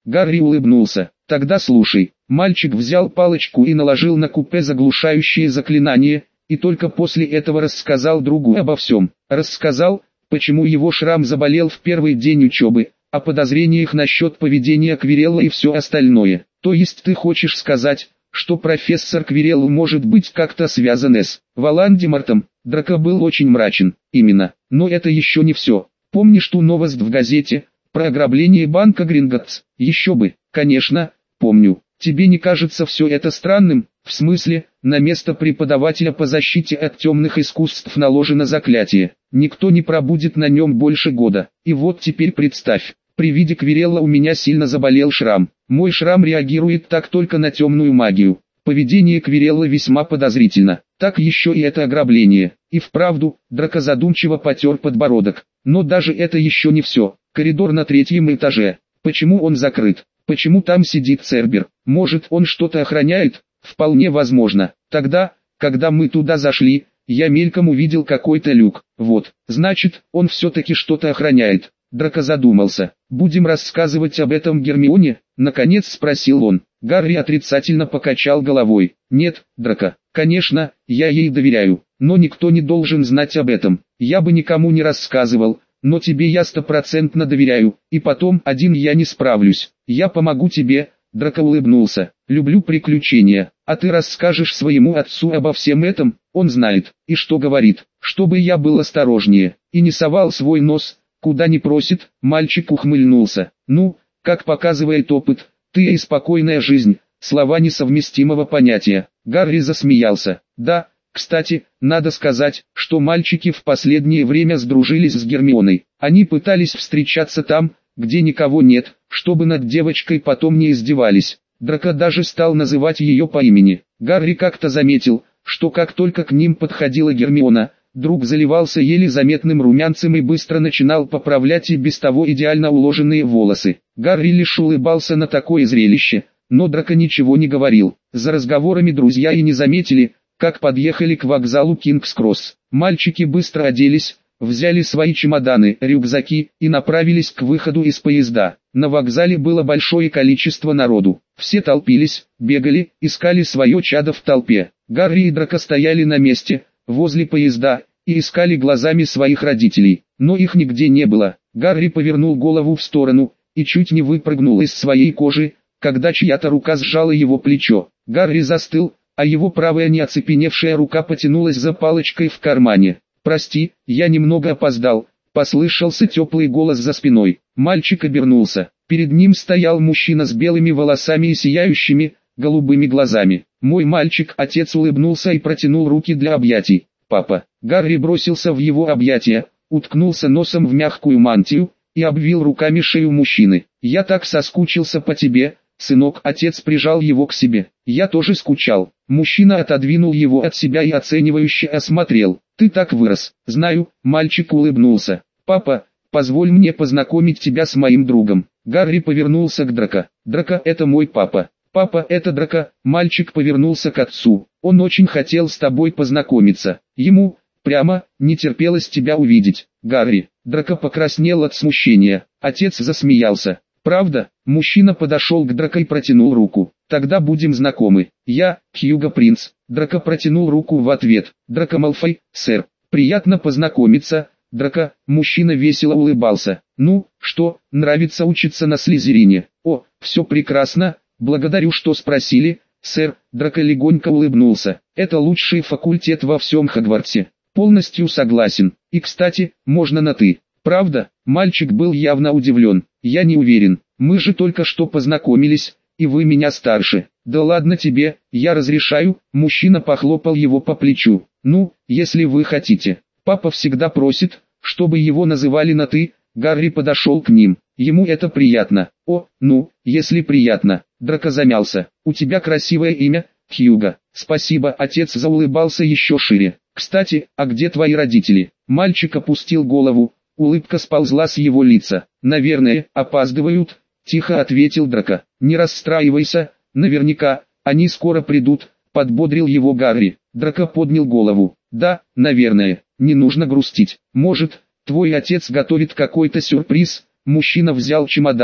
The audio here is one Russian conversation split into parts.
Гарри улыбнулся. Тогда слушай. Мальчик взял палочку и наложил на купе заглушающее заклинание, и только после этого рассказал другу обо всем. Рассказал, почему его шрам заболел в первый день учебы, о подозрениях насчет поведения Квирелла и все остальное. То есть ты хочешь сказать, что профессор Квирелл может быть как-то связан с Волан-де-Мортом? Драко был очень мрачен. Именно. Но это еще не все. Помнишь ту новость в газете про ограбление банка Гринготтс? Еще бы. Конечно, помню. Тебе не кажется все это странным? В смысле, на место преподавателя по защите от темных искусств наложено заклятие. Никто не пробудет на нем больше года. И вот теперь представь, при виде Квирелла у меня сильно заболел шрам. Мой шрам реагирует так только на темную магию. Поведение Квирелла весьма подозрительно. Так еще и это ограбление. И вправду, Драко задумчиво потер подбородок. Но даже это еще не все. Коридор на 3-м этаже. Почему он закрыт? Почему там сидит Цербер? Может, он что-то охраняет? Вполне возможно. Тогда, когда мы туда зашли, я мельком увидел какой-то люк. Вот, значит, он все-таки что-то охраняет. Драко задумался. «Будем рассказывать об этом Гермионе?» — наконец спросил он. Гарри отрицательно покачал головой. «Нет, Драко, конечно, я ей доверяю, но никто не должен знать об этом. Я бы никому не рассказывал, но тебе я 100% доверяю, и потом один я не справлюсь. Я помогу тебе». Драко улыбнулся. «Люблю приключения, а ты расскажешь своему отцу обо всем этом, он знает, и что говорит, чтобы я был осторожнее, и не совал свой нос куда не просит». Мальчик ухмыльнулся. «Ну, как показывает опыт, ты и спокойная жизнь, слова несовместимого понятия». Гарри засмеялся. «Да, кстати, надо сказать, что мальчики в последнее время сдружились с Гермионой. Они пытались встречаться там, где никого нет, чтобы над девочкой потом не издевались. Драко даже стал называть ее по имени. Гарри как-то заметил, что как только к ним подходила Гермиона, друг заливался еле заметным румянцем и быстро начинал поправлять и без того идеально уложенные волосы. Гарри лишь улыбался на такое зрелище, но Драко ничего не говорил. За разговорами друзья и не заметили, как подъехали к вокзалу Кингс-Кросс. Мальчики быстро оделись, взяли свои чемоданы, рюкзаки и направились к выходу из поезда. На вокзале было большое количество народу. Все толпились, бегали, искали свое чадо в толпе. Гарри и Драко стояли на месте, возле поезда, и искали глазами своих родителей, но их нигде не было. Гарри повернул голову в сторону, и чуть не выпрыгнул из своей кожи, когда чья-то рука сжала его плечо. Гарри застыл, а его правая неоцепеневшая рука потянулась за палочкой в кармане. «Прости, я немного опоздал», — послышался теплый голос за спиной. Мальчик обернулся. Перед ним стоял мужчина с белыми волосами и сияющими, голубыми глазами. «Мой мальчик», — отец улыбнулся и протянул руки для объятий. «Папа». Гарри бросился в его объятия, уткнулся носом в мягкую мантию и обвил руками шею мужчины. «Я так соскучился по тебе, сынок». Отец прижал его к себе. «Я тоже скучал». Мужчина отодвинул его от себя и оценивающе осмотрел. «Ты так вырос». «Знаю», — мальчик улыбнулся. «Папа, позволь мне познакомить тебя с моим другом». Гарри повернулся к Драко. «Драко, это мой папа». «Папа, это Драко». Мальчик повернулся к отцу. «Он очень хотел с тобой познакомиться. Ему, прямо, не терпелось тебя увидеть». «Гарри». Драко покраснел от смущения. Отец засмеялся. «Правда?» Мужчина подошел к Драко и протянул руку. «Тогда будем знакомы. Я, Хьюго Принц». Драко протянул руку в ответ. «Драко Малфой, сэр. Приятно познакомиться». Драко, мужчина весело улыбался. «Ну, что, нравится учиться на Слизерине?» «О, все прекрасно. Благодарю, что спросили, сэр». Драко легонько улыбнулся. «Это лучший факультет во всем Хогвартсе». «Полностью согласен. И, кстати, можно на «ты». «Правда?» Мальчик был явно удивлен. «Я не уверен. Мы же только что познакомились, и вы меня старше». «Да ладно тебе, я разрешаю». Мужчина похлопал его по плечу. «Ну, если вы хотите». Папа всегда просит, чтобы его называли на «ты». Гарри подошел к ним. Ему это приятно. «О, ну, если приятно». Драко замялся. «У тебя красивое имя, Хьюго». «Спасибо». Отец заулыбался еще шире. «Кстати, а где твои родители?» Мальчик опустил голову. Улыбка сползла с его лица. «Наверное, опаздывают», — тихо ответил Драко. «Не расстраивайся, наверняка, они скоро придут», — подбодрил его Гарри. Драко поднял голову. «Да, наверное, не нужно грустить. Может, твой отец готовит какой-то сюрприз?» Мужчина взял чемоданы.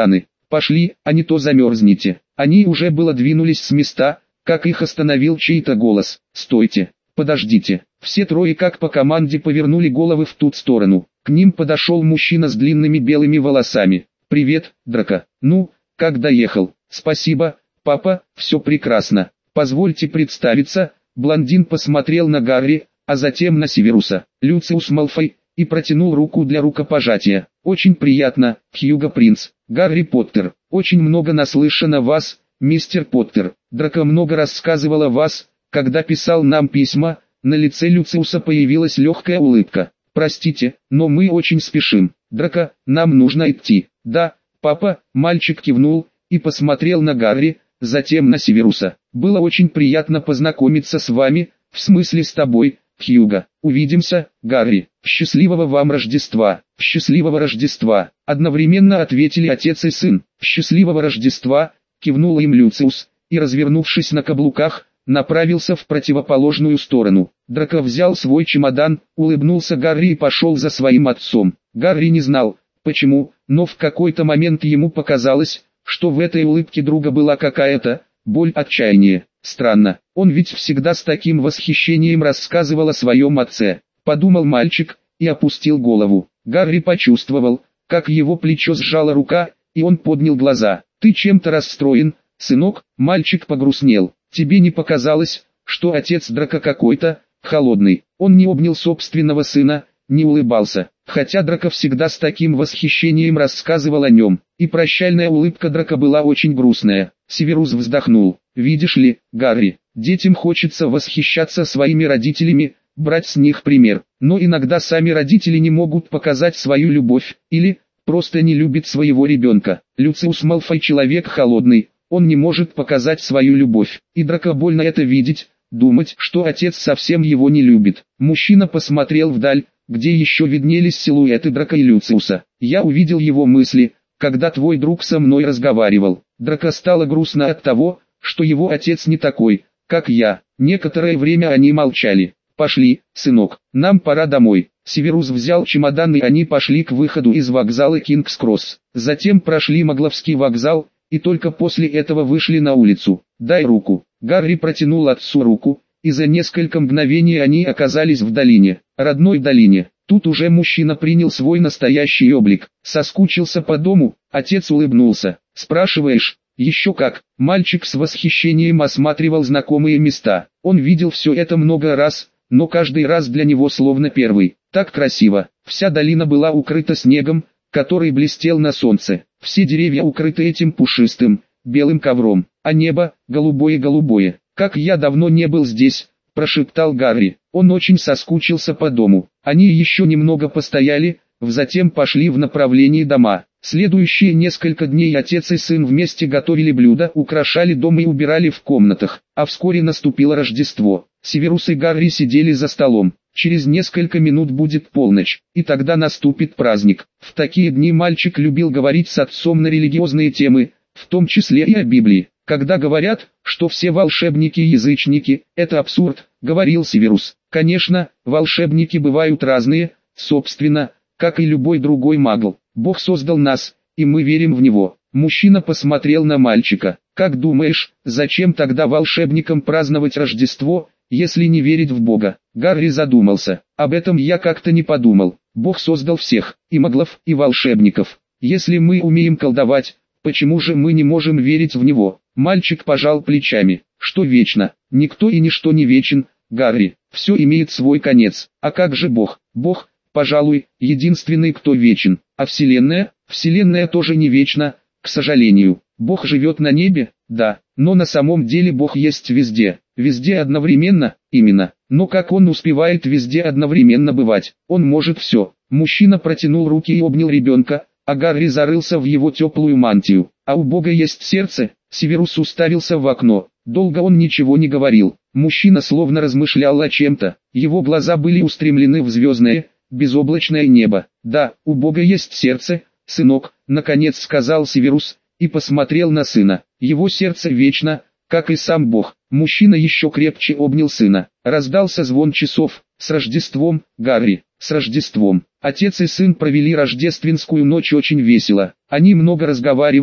Пошли, а не то замерзнете. Они уже было двинулись с места, как их остановил чей-то голос. Стойте, подождите. Все трое как по команде повернули головы в ту сторону. К ним подошел мужчина с длинными белыми волосами. «Привет, Драко. Ну, как доехал?» «Спасибо, папа, все прекрасно. Позвольте представиться». Блондин посмотрел на Гарри, а затем на Северуса. «Люциус Малфой», и протянул руку для рукопожатия. «Очень приятно, Хьюго Принц. Гарри Поттер. Очень много наслышан о вас, мистер Поттер. Драко много рассказывал о вас, когда писал нам письма». На лице Люциуса появилась легкая улыбка. «Простите, но мы очень спешим. Драко, нам нужно идти». «Да, папа», мальчик кивнул и посмотрел на Гарри, затем на Северуса. «Было очень приятно познакомиться с вами, в смысле с тобой, Хьюго. Увидимся, Гарри. Счастливого вам Рождества». «Счастливого Рождества», одновременно ответили отец и сын. «Счастливого Рождества», кивнул им Люциус, и, развернувшись на каблуках, направился в противоположную сторону. Драко взял свой чемодан, улыбнулся Гарри и пошел за своим отцом. Гарри не знал, почему, но в какой-то момент ему показалось, что в этой улыбке друга была какая-то боль, отчаяние. Странно, он ведь всегда с таким восхищением рассказывал о своем отце. Подумал мальчик и опустил голову. Гарри почувствовал, как его плечо сжала рука, и он поднял глаза. «Ты чем-то расстроен, сынок?» Мальчик погрустнел. «Тебе не показалось, что отец Драко какой-то холодный?» Он не обнял собственного сына, не улыбался, хотя Драко всегда с таким восхищением рассказывал о нем, и прощальная улыбка Драко была очень грустная. Северус вздохнул. «Видишь ли, Гарри, детям хочется восхищаться своими родителями, брать с них пример, но иногда сами родители не могут показать свою любовь, или просто не любят своего ребенка. Люциус Малфой человек холодный, он не может показать свою любовь, и Драко больно это видеть, думать, что отец совсем его не любит». Мужчина посмотрел вдаль, где еще виднелись силуэты Драко и Люциуса. «Я увидел его мысли, когда твой друг со мной разговаривал». Драко стало грустно от того, что его отец не такой, как я. Некоторое время они молчали. «Пошли, сынок, нам пора домой». Северус взял чемодан и они пошли к выходу из вокзала Кингс-Кросс. Затем прошли Магловский вокзал, и только после этого вышли на улицу. «Дай руку». Гарри протянул отцу руку, и за несколько мгновений они оказались в долине, родной долине. Тут уже мужчина принял свой настоящий облик. «Соскучился по дому?» Отец улыбнулся. «Спрашиваешь?» «Еще как». Мальчик с восхищением осматривал знакомые места. Он видел все это много раз, но каждый раз для него словно первый. Так красиво. Вся долина была укрыта снегом, который блестел на солнце. Все деревья укрыты этим пушистым, белым ковром, а небо голубое-голубое. «Как я давно не был здесь», – прошептал Гарри. Он очень соскучился по дому. Они еще немного постояли, затем пошли в направлении дома. Следующие несколько дней отец и сын вместе готовили блюда, украшали дом и убирали в комнатах. А вскоре наступило Рождество. Северус и Гарри сидели за столом. Через несколько минут будет полночь, и тогда наступит праздник. В такие дни мальчик любил говорить с отцом на религиозные темы, в том числе и о Библии. «Когда говорят, что все волшебники язычники, это абсурд», — говорил Северус. «Конечно, волшебники бывают разные, собственно, как и любой другой магл. Бог создал нас, и мы верим в Него». Мужчина посмотрел на мальчика. «Как думаешь, зачем тогда волшебникам праздновать Рождество, если не верить в Бога?» Гарри задумался. «Об этом я как-то не подумал. Бог создал всех, и маглов, и волшебников. Если мы умеем колдовать, почему же мы не можем верить в Него?» Мальчик пожал плечами. «Что вечно? Никто и ничто не вечен, Гарри. Все имеет свой конец. А как же Бог? Бог, пожалуй, единственный, кто вечен. А Вселенная? Вселенная тоже не вечна, к сожалению. Бог живет на небе, да, но на самом деле Бог есть везде. Везде одновременно, именно. Но как он успевает везде одновременно бывать? Он может все». Мужчина протянул руки и обнял ребенка, а Гарри зарылся в его теплую мантию. «А у Бога есть сердце?» Северус уставился в окно. Долго он ничего не говорил. Мужчина словно размышлял о чем-то. Его глаза были устремлены в звездное, безоблачное небо. «Да, у Бога есть сердце, сынок», — наконец сказал Северус, и посмотрел на сына. «Его сердце вечно, как и сам Бог». Мужчина еще крепче обнял сына. Раздался звон часов. «С Рождеством, Гарри, с Рождеством». Отец и сын провели рождественскую ночь очень весело. Они много разговаривали,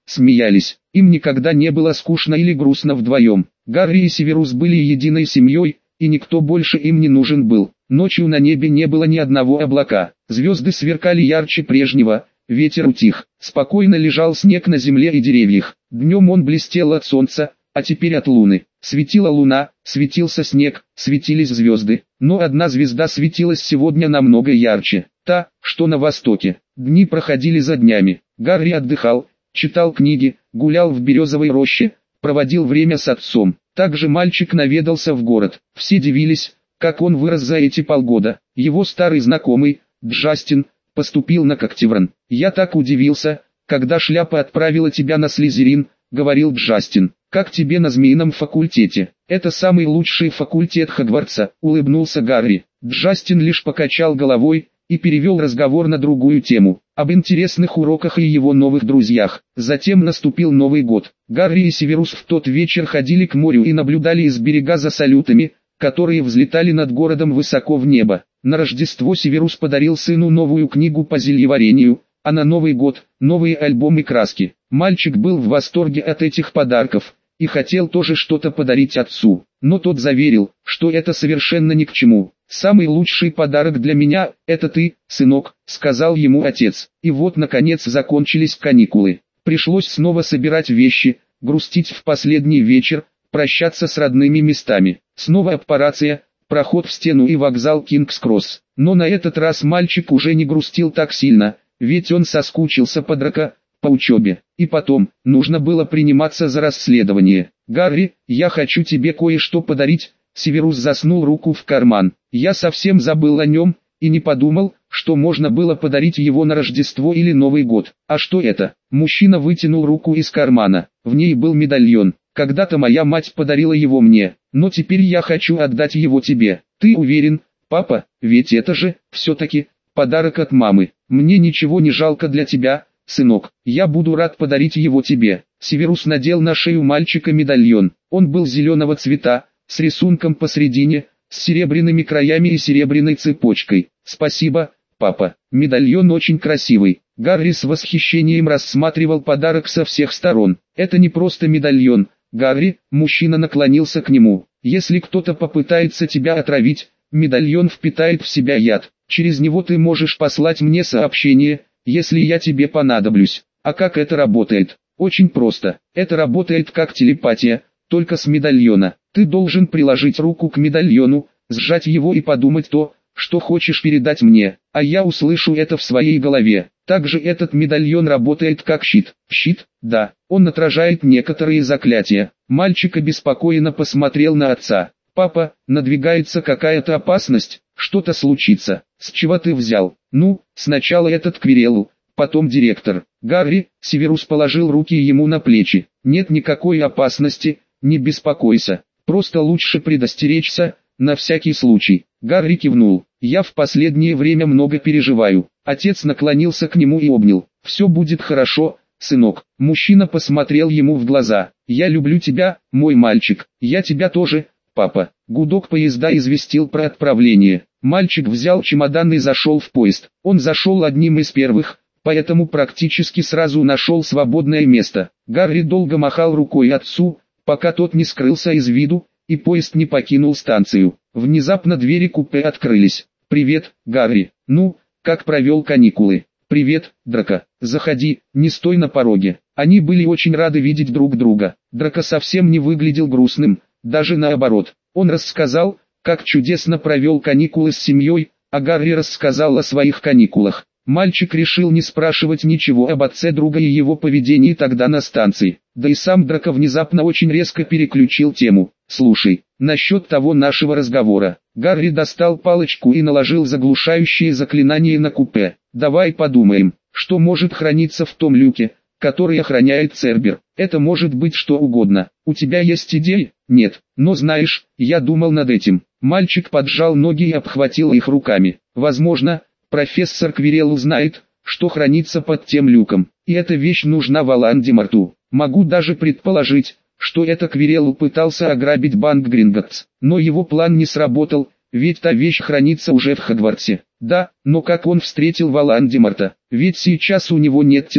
смеялись. Им никогда не было скучно или грустно вдвоем. Гарри и Северус были единой семьей, и никто больше им не нужен был. Ночью на небе не было ни одного облака. Звезды сверкали ярче прежнего, ветер утих. Спокойно лежал снег на земле и деревьях. Днем он блестел от солнца, а теперь от луны. Светила луна, светился снег, светились звезды. Но одна звезда светилась сегодня намного ярче. Та, что на востоке. Дни проходили за днями. Гарри отдыхал, читал книги, гулял в березовой роще, проводил время с отцом. Также мальчик наведался в город. Все дивились, как он вырос за эти полгода. Его старый знакомый, Джастин, поступил на Когтевран. «Я так удивился, когда шляпа отправила тебя на Слизерин», — говорил Джастин. «Как тебе на змеином факультете?» «Это самый лучший факультет Хогвартса», — улыбнулся Гарри. Джастин лишь покачал головой и перевел разговор на другую тему, об интересных уроках и его новых друзьях. Затем наступил Новый год. Гарри и Северус в тот вечер ходили к морю и наблюдали из берега за салютами, которые взлетали над городом высоко в небо. На Рождество Северус подарил сыну новую книгу по зельеварению, а на Новый год – новые альбомы краски. Мальчик был в восторге от этих подарков и хотел тоже что-то подарить отцу, но тот заверил, что это совершенно ни к чему. «Самый лучший подарок для меня – это ты, сынок», – сказал ему отец. И вот наконец закончились каникулы. Пришлось снова собирать вещи, грустить в последний вечер, прощаться с родными местами. Снова аппарация, проход в стену и вокзал Кингс-Кросс. Но на этот раз мальчик уже не грустил так сильно, ведь он соскучился по Драко, по учебе. И потом, нужно было приниматься за расследование. «Гарри, я хочу тебе кое-что подарить». Северус засунул руку в карман. «Я совсем забыл о нем, и не подумал, что можно было подарить его на Рождество или Новый год. А что это?» Мужчина вытянул руку из кармана. В ней был медальон. «Когда-то моя мать подарила его мне, но теперь я хочу отдать его тебе. Ты уверен, папа, ведь это же, все-таки, подарок от мамы. Мне ничего не жалко для тебя, сынок. Я буду рад подарить его тебе». Северус надел на шею мальчика медальон. Он был зеленого цвета, с рисунком посредине, с серебряными краями и серебряной цепочкой. «Спасибо, папа. Медальон очень красивый». Гарри с восхищением рассматривал подарок со всех сторон. «Это не просто медальон, Гарри», мужчина наклонился к нему. «Если кто-то попытается тебя отравить, медальон впитает в себя яд. Через него ты можешь послать мне сообщение, если я тебе понадоблюсь». «А как это работает?» «Очень просто. Это работает как телепатия, только с медальона. Ты должен приложить руку к медальону, сжать его и подумать то, что хочешь передать мне, а я услышу это в своей голове. Также этот медальон работает как щит». «Щит?» «Да, он отражает некоторые заклятия». Мальчик обеспокоенно посмотрел на отца. «Папа, надвигается какая-то опасность, что-то случится». «С чего ты взял?» «Ну, сначала этот Квирелу, потом директор». «Гарри», Северус положил руки ему на плечи. «Нет никакой опасности, не беспокойся. Просто лучше предостеречься, на всякий случай». Гарри кивнул. «Я в последнее время много переживаю». Отец наклонился к нему и обнял. «Все будет хорошо, сынок». Мужчина посмотрел ему в глаза. «Я люблю тебя, мой мальчик. Я тебя тоже, папа». Гудок поезда известил про отправление. Мальчик взял чемодан и зашел в поезд. Он зашел одним из первых, поэтому практически сразу нашел свободное место. Гарри долго махал рукой отцу, пока тот не скрылся из виду, и поезд не покинул станцию. Внезапно двери купе открылись. «Привет, Гарри. Ну, как провел каникулы?» «Привет, Драко. Заходи, не стой на пороге». Они были очень рады видеть друг друга. Драко совсем не выглядел грустным, даже наоборот. Он рассказал, как чудесно провел каникулы с семьей, а Гарри рассказал о своих каникулах. Мальчик решил не спрашивать ничего об отце друга и его поведении тогда на станции. Да и сам Драко внезапно очень резко переключил тему. «Слушай, насчет того нашего разговора». Гарри достал палочку и наложил заглушающее заклинание на купе. «Давай подумаем, что может храниться в том люке, который охраняет Цербер. Это может быть что угодно. У тебя есть идеи?» «Нет, но знаешь, я думал над этим». Мальчик поджал ноги и обхватил их руками. «Возможно, профессор Квирел узнает, что хранится под тем люком, и эта вещь нужна Волан-де-Морту. Могу даже предположить, что это Квирел пытался ограбить банк Гринготтс, но его план не сработал, ведь та вещь хранится уже в Хогвартсе. Да, но как он встретил Волан-де-Морта? Ведь сейчас у него нет тела.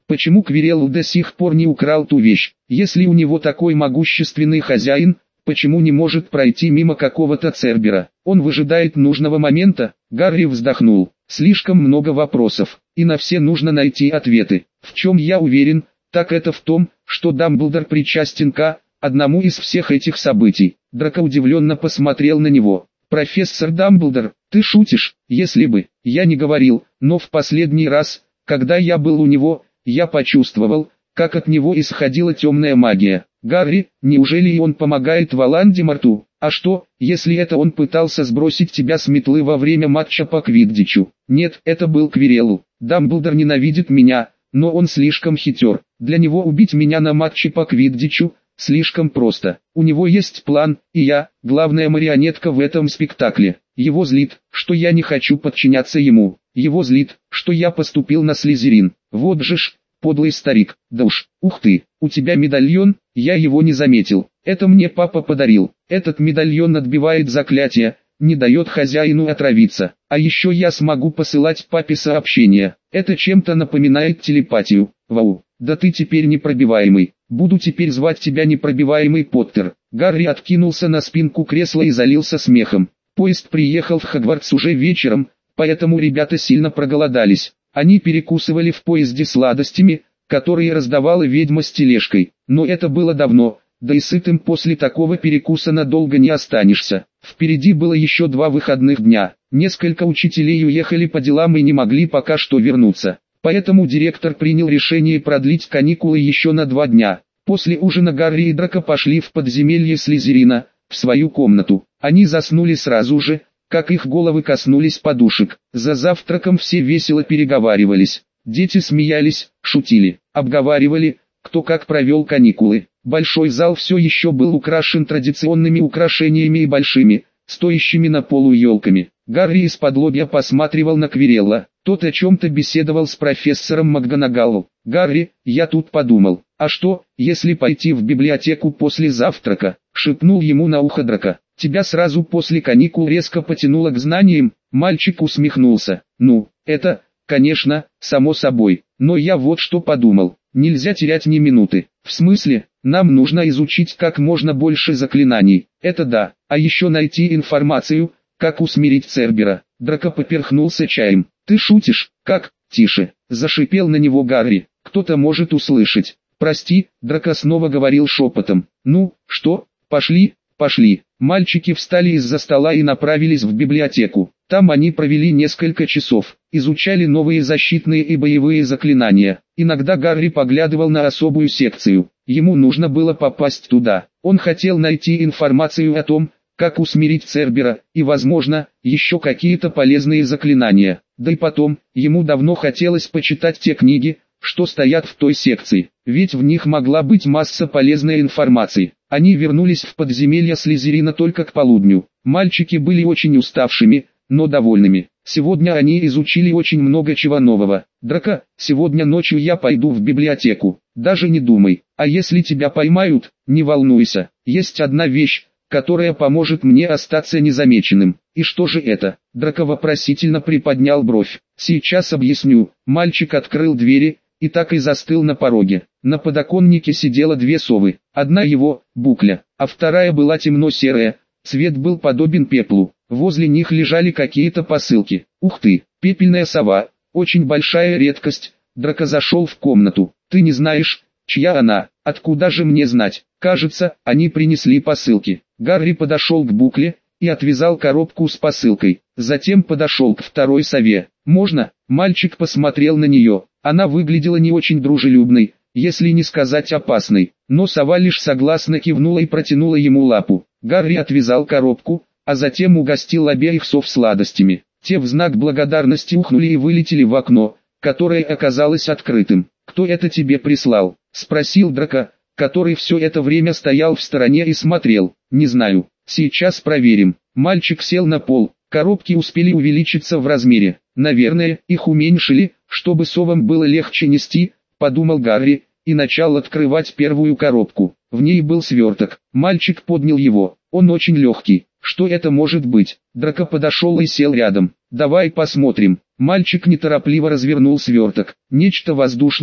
Почему Квирелл до сих пор не украл ту вещь? Если у него такой могущественный хозяин, почему не может пройти мимо какого-то Цербера? Он выжидает нужного момента. Гарри вздохнул. Слишком много вопросов, и на все нужно найти ответы. В чем я уверен, так это в том, что Дамблдор причастен к одному из всех этих событий. Драко удивленно посмотрел на него. «Профессор Дамблдор, ты шутишь? Если бы, я не говорил, но в последний раз, когда я был у него, я почувствовал, как от него исходила темная магия. Гарри, неужели и он помогает Волан-де-Морту? А что, если это он пытался сбросить тебя с метлы во время матча по квиддичу? Нет, это был Квирелл. Дамблдор ненавидит меня, но он слишком хитер. Для него убить меня на матче по квиддичу слишком просто. У него есть план, и я, главная марионетка в этом спектакле. Его злит, что я не хочу подчиняться ему. Его злит, что я поступил на Слизерин. Вот же ж, подлый старик. Да уж, ух ты, у тебя медальон, я его не заметил. Это мне папа подарил. Этот медальон отбивает заклятие, не дает хозяину отравиться. А еще я смогу посылать папе сообщения. Это чем-то напоминает телепатию. Вау, да ты теперь непробиваемый. Буду теперь звать тебя непробиваемый Поттер. Гарри откинулся на спинку кресла и залился смехом. Поезд приехал в Хогвартс уже вечером, поэтому ребята сильно проголодались. Они перекусывали в поезде сладостями, которые раздавала ведьма с тележкой. Но это было давно, да и сытым после такого перекуса надолго не останешься. Впереди было еще 2 выходных дня. Несколько учителей уехали по делам и не могли пока что вернуться. Поэтому директор принял решение продлить каникулы еще на 2 дня. После ужина Гарри и Драко пошли в подземелье Слизерина, в свою комнату. Они заснули сразу же, как их головы коснулись подушек. За завтраком все весело переговаривались. Дети смеялись, шутили, обговаривали, кто как провел каникулы. Большой зал все еще был украшен традиционными украшениями и большими, стоящими на полу елками. Гарри из-под-лобья посматривал на Квирелла. Тот о чем-то беседовал с профессором МакГонагалл. «Гарри, я тут подумал, а что, если пойти в библиотеку после завтрака?» — шепнул ему на ухо Драко. «Тебя сразу после каникул резко потянуло к знаниям?» Мальчик усмехнулся. «Ну, это, конечно, само собой, но я вот что подумал. Нельзя терять ни минуты. В смысле, нам нужно изучить как можно больше заклинаний. Это да, а еще найти информацию, как усмирить Цербера». Драко поперхнулся чаем. «Ты шутишь? Как?» «Тише!» — зашипел на него Гарри. «Кто-то может услышать». «Прости», — Драко снова говорил шепотом. «Ну, что? Пошли, пошли». Мальчики встали из-за стола и направились в библиотеку. Там они провели несколько часов, изучали новые защитные и боевые заклинания. Иногда Гарри поглядывал на особую секцию. Ему нужно было попасть туда. Он хотел найти информацию о том, как усмирить Цербера, и, возможно, еще какие-то полезные заклинания. Да и потом, ему давно хотелось почитать те книги, что стоят в той секции, ведь в них могла быть масса полезной информации. Они вернулись в подземелье Слизерина только к полудню. Мальчики были очень уставшими, но довольными. Сегодня они изучили очень много чего нового. «Драко, сегодня ночью я пойду в библиотеку. Даже не думай. А если тебя поймают, не волнуйся. Есть одна вещь, которая поможет мне остаться незамеченным». «И что же это?» Драко вопросительно приподнял бровь. «Сейчас объясню». Мальчик открыл двери и так и застыл на пороге. На подоконнике сидела 2 совы. Одна его, Букля, а вторая была темно-серая, цвет был подобен пеплу. Возле них лежали какие-то посылки. «Ух ты, пепельная сова, очень большая редкость». Драко зашел в комнату. «Ты не знаешь, чья она?» «Откуда же мне знать? Кажется, они принесли посылки». Гарри подошел к Букле и отвязал коробку с посылкой. Затем подошел к второй сове. «Можно?» Мальчик посмотрел на нее. Она выглядела не очень дружелюбной, если не сказать опасной. Но сова лишь согласно кивнула и протянула ему лапу. Гарри отвязал коробку, а затем угостил обеих сов сладостями. Те в знак благодарности ухнули и вылетели в окно, которое оказалось открытым. «Кто это тебе прислал?» — спросил Драко, который все это время стоял в стороне и смотрел. «Не знаю, сейчас проверим». Мальчик сел на пол, коробки успели увеличиться в размере. «Наверное, их уменьшили, чтобы совам было легче нести», — подумал Гарри, и начал открывать первую коробку. В ней был сверток. Мальчик поднял его. Он очень легкий. «Что это может быть?» Драко подошел и сел рядом. «Давай посмотрим». Мальчик неторопливо развернул сверток. Нечто воздушное,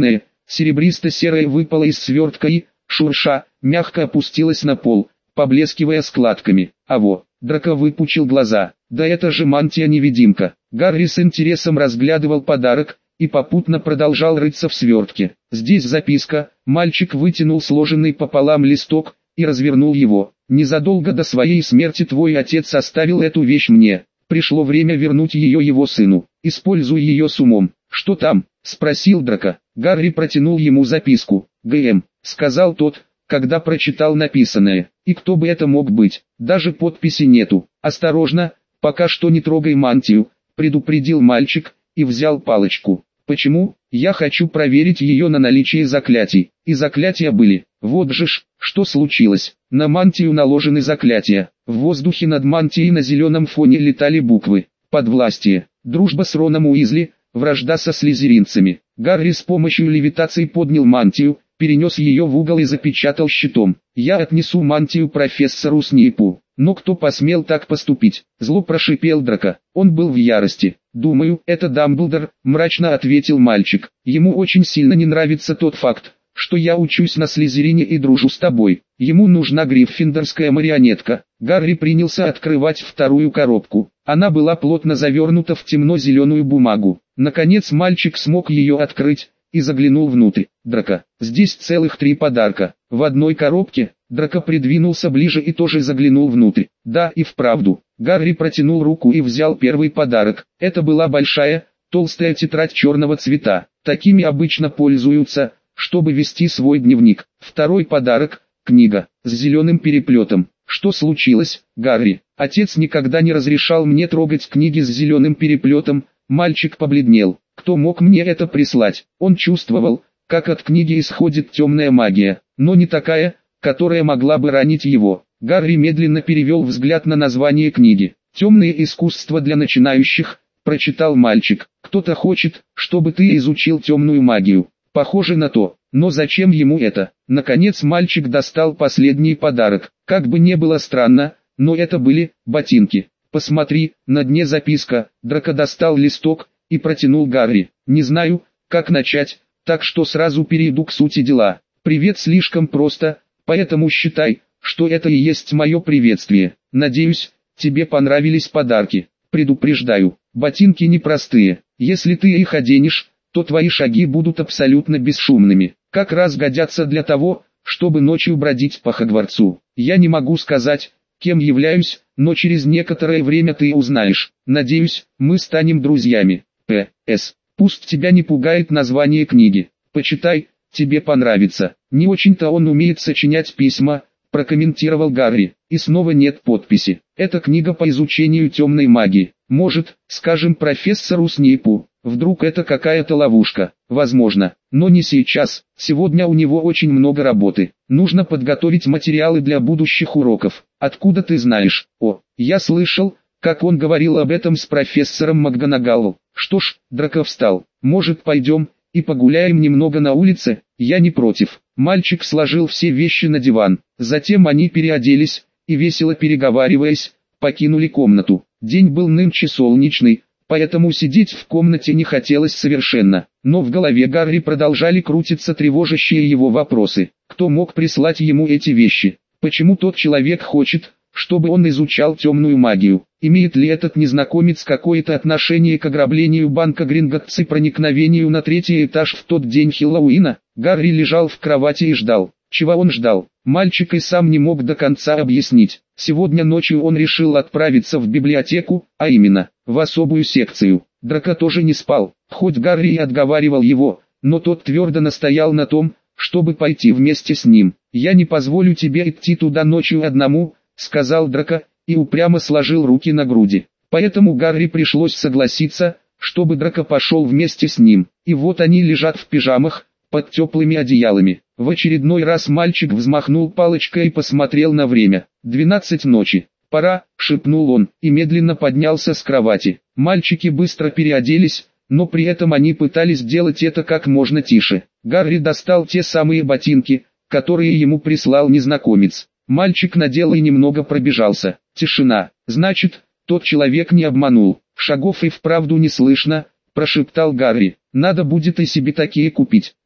серебристо-серое выпало из свертка и, шурша, мягко опустилось на пол, поблескивая складками. Драко выпучил глаза. Да это же мантия-невидимка. Гарри с интересом разглядывал подарок и попутно продолжал рыться в свертке. Здесь записка. Мальчик вытянул сложенный пополам листок и развернул его. Незадолго до своей смерти твой отец оставил эту вещь мне. Пришло время вернуть ее его сыну. Используй ее с умом. Что там? Спросил Драко. Гарри протянул ему записку. «ГМ», сказал тот, когда прочитал написанное. И кто бы это мог быть? Даже подписи нету. «Осторожно, пока что не трогай мантию», предупредил мальчик и взял палочку. «Почему? Я хочу проверить ее на наличие заклятий». И заклятия были. Вот же ж, что случилось. На мантию наложены заклятия. В воздухе над мантией на зеленом фоне летали буквы. Подвластие. Дружба с Роном Уизли. Вражда со слизеринцами. Гарри с помощью левитации поднял мантию, перенес ее в угол и запечатал щитом. «Я отнесу мантию профессору Снейпу». «Но кто посмел так поступить?» Зло прошипел Драко. Он был в ярости. «Думаю, это Дамблдор», мрачно ответил мальчик. «Ему очень сильно не нравится тот факт, что я учусь на Слизерине и дружу с тобой. Ему нужна гриффиндорская марионетка». Гарри принялся открывать вторую коробку. Она была плотно завернута в темно-зеленую бумагу. Наконец мальчик смог ее открыть и заглянул внутрь. «Драко, здесь целых 3 подарка. В одной коробке». Драко придвинулся ближе и тоже заглянул внутрь. Да, и вправду. Гарри протянул руку и взял первый подарок. Это была большая, толстая тетрадь черного цвета. Такими обычно пользуются, чтобы вести свой дневник. Второй подарок – книга с зеленым переплетом. Что случилось, Гарри? Отец никогда не разрешал мне трогать книги с зеленым переплетом. Мальчик побледнел. Кто мог мне это прислать? Он чувствовал, как от книги исходит темная магия, но не такая, которая могла бы ранить его. Гарри медленно перевел взгляд на название книги. «Темные искусства для начинающих», прочитал мальчик. «Кто-то хочет, чтобы ты изучил темную магию». Похоже на то. Но зачем ему это? Наконец мальчик достал последний подарок. Как бы не было странно, но это были ботинки. «Посмотри, на дне записка». Драко достал листок и протянул Гарри. «Не знаю, как начать, так что сразу перейду к сути дела. Привет слишком просто, поэтому считай, что это и есть мое приветствие. Надеюсь, тебе понравились подарки. Предупреждаю, ботинки непростые. Если ты их оденешь, то твои шаги будут абсолютно бесшумными. Как раз годятся для того, чтобы ночью бродить по Хогвартсу. Я не могу сказать, кем являюсь, но через некоторое время ты узнаешь. Надеюсь, мы станем друзьями. П.С. Пусть тебя не пугает название книги. Почитай, тебе понравится». «Не очень-то он умеет сочинять письма», прокомментировал Гарри. «И снова нет подписи. Это книга по изучению темной магии. Может, скажем профессору Снейпу. Вдруг это какая-то ловушка?» «Возможно, но не сейчас. Сегодня у него очень много работы. Нужно подготовить материалы для будущих уроков». «Откуда ты знаешь?» «О, я слышал, как он говорил об этом с профессором МакГонагалл». «Что ж», Драко встал. «Может, пойдем и погуляем немного на улице?» «Я не против». Мальчик сложил все вещи на диван. Затем они переоделись и, весело переговариваясь, покинули комнату. День был нынче солнечный, поэтому сидеть в комнате не хотелось совершенно. Но в голове Гарри продолжали крутиться тревожащие его вопросы. Кто мог прислать ему эти вещи? Почему тот человек хочет, чтобы он изучал темную магию? Имеет ли этот незнакомец какое-то отношение к ограблению банка Гринготтс и проникновению на 3-й этаж в тот день Хэллоуина? Гарри лежал в кровати и ждал. Чего он ждал? Мальчик и сам не мог до конца объяснить. Сегодня ночью он решил отправиться в библиотеку, а именно, в особую секцию. Драко тоже не спал, хоть Гарри и отговаривал его, но тот твердо настоял на том, чтобы пойти вместе с ним. «Я не позволю тебе идти туда ночью одному», сказал Драко, и упрямо сложил руки на груди. Поэтому Гарри пришлось согласиться, чтобы Драко пошел вместе с ним. И вот они лежат в пижамах, под теплыми одеялами. В очередной раз мальчик взмахнул палочкой и посмотрел на время. 12 ночи. «Пора», — шепнул он, и медленно поднялся с кровати. Мальчики быстро переоделись, но при этом они пытались сделать это как можно тише. Гарри достал те самые ботинки, которые ему прислал незнакомец. Мальчик надел и немного пробежался. Тишина. «Значит, тот человек не обманул. Шагов и вправду не слышно», — прошептал Гарри. «Надо будет и себе такие купить».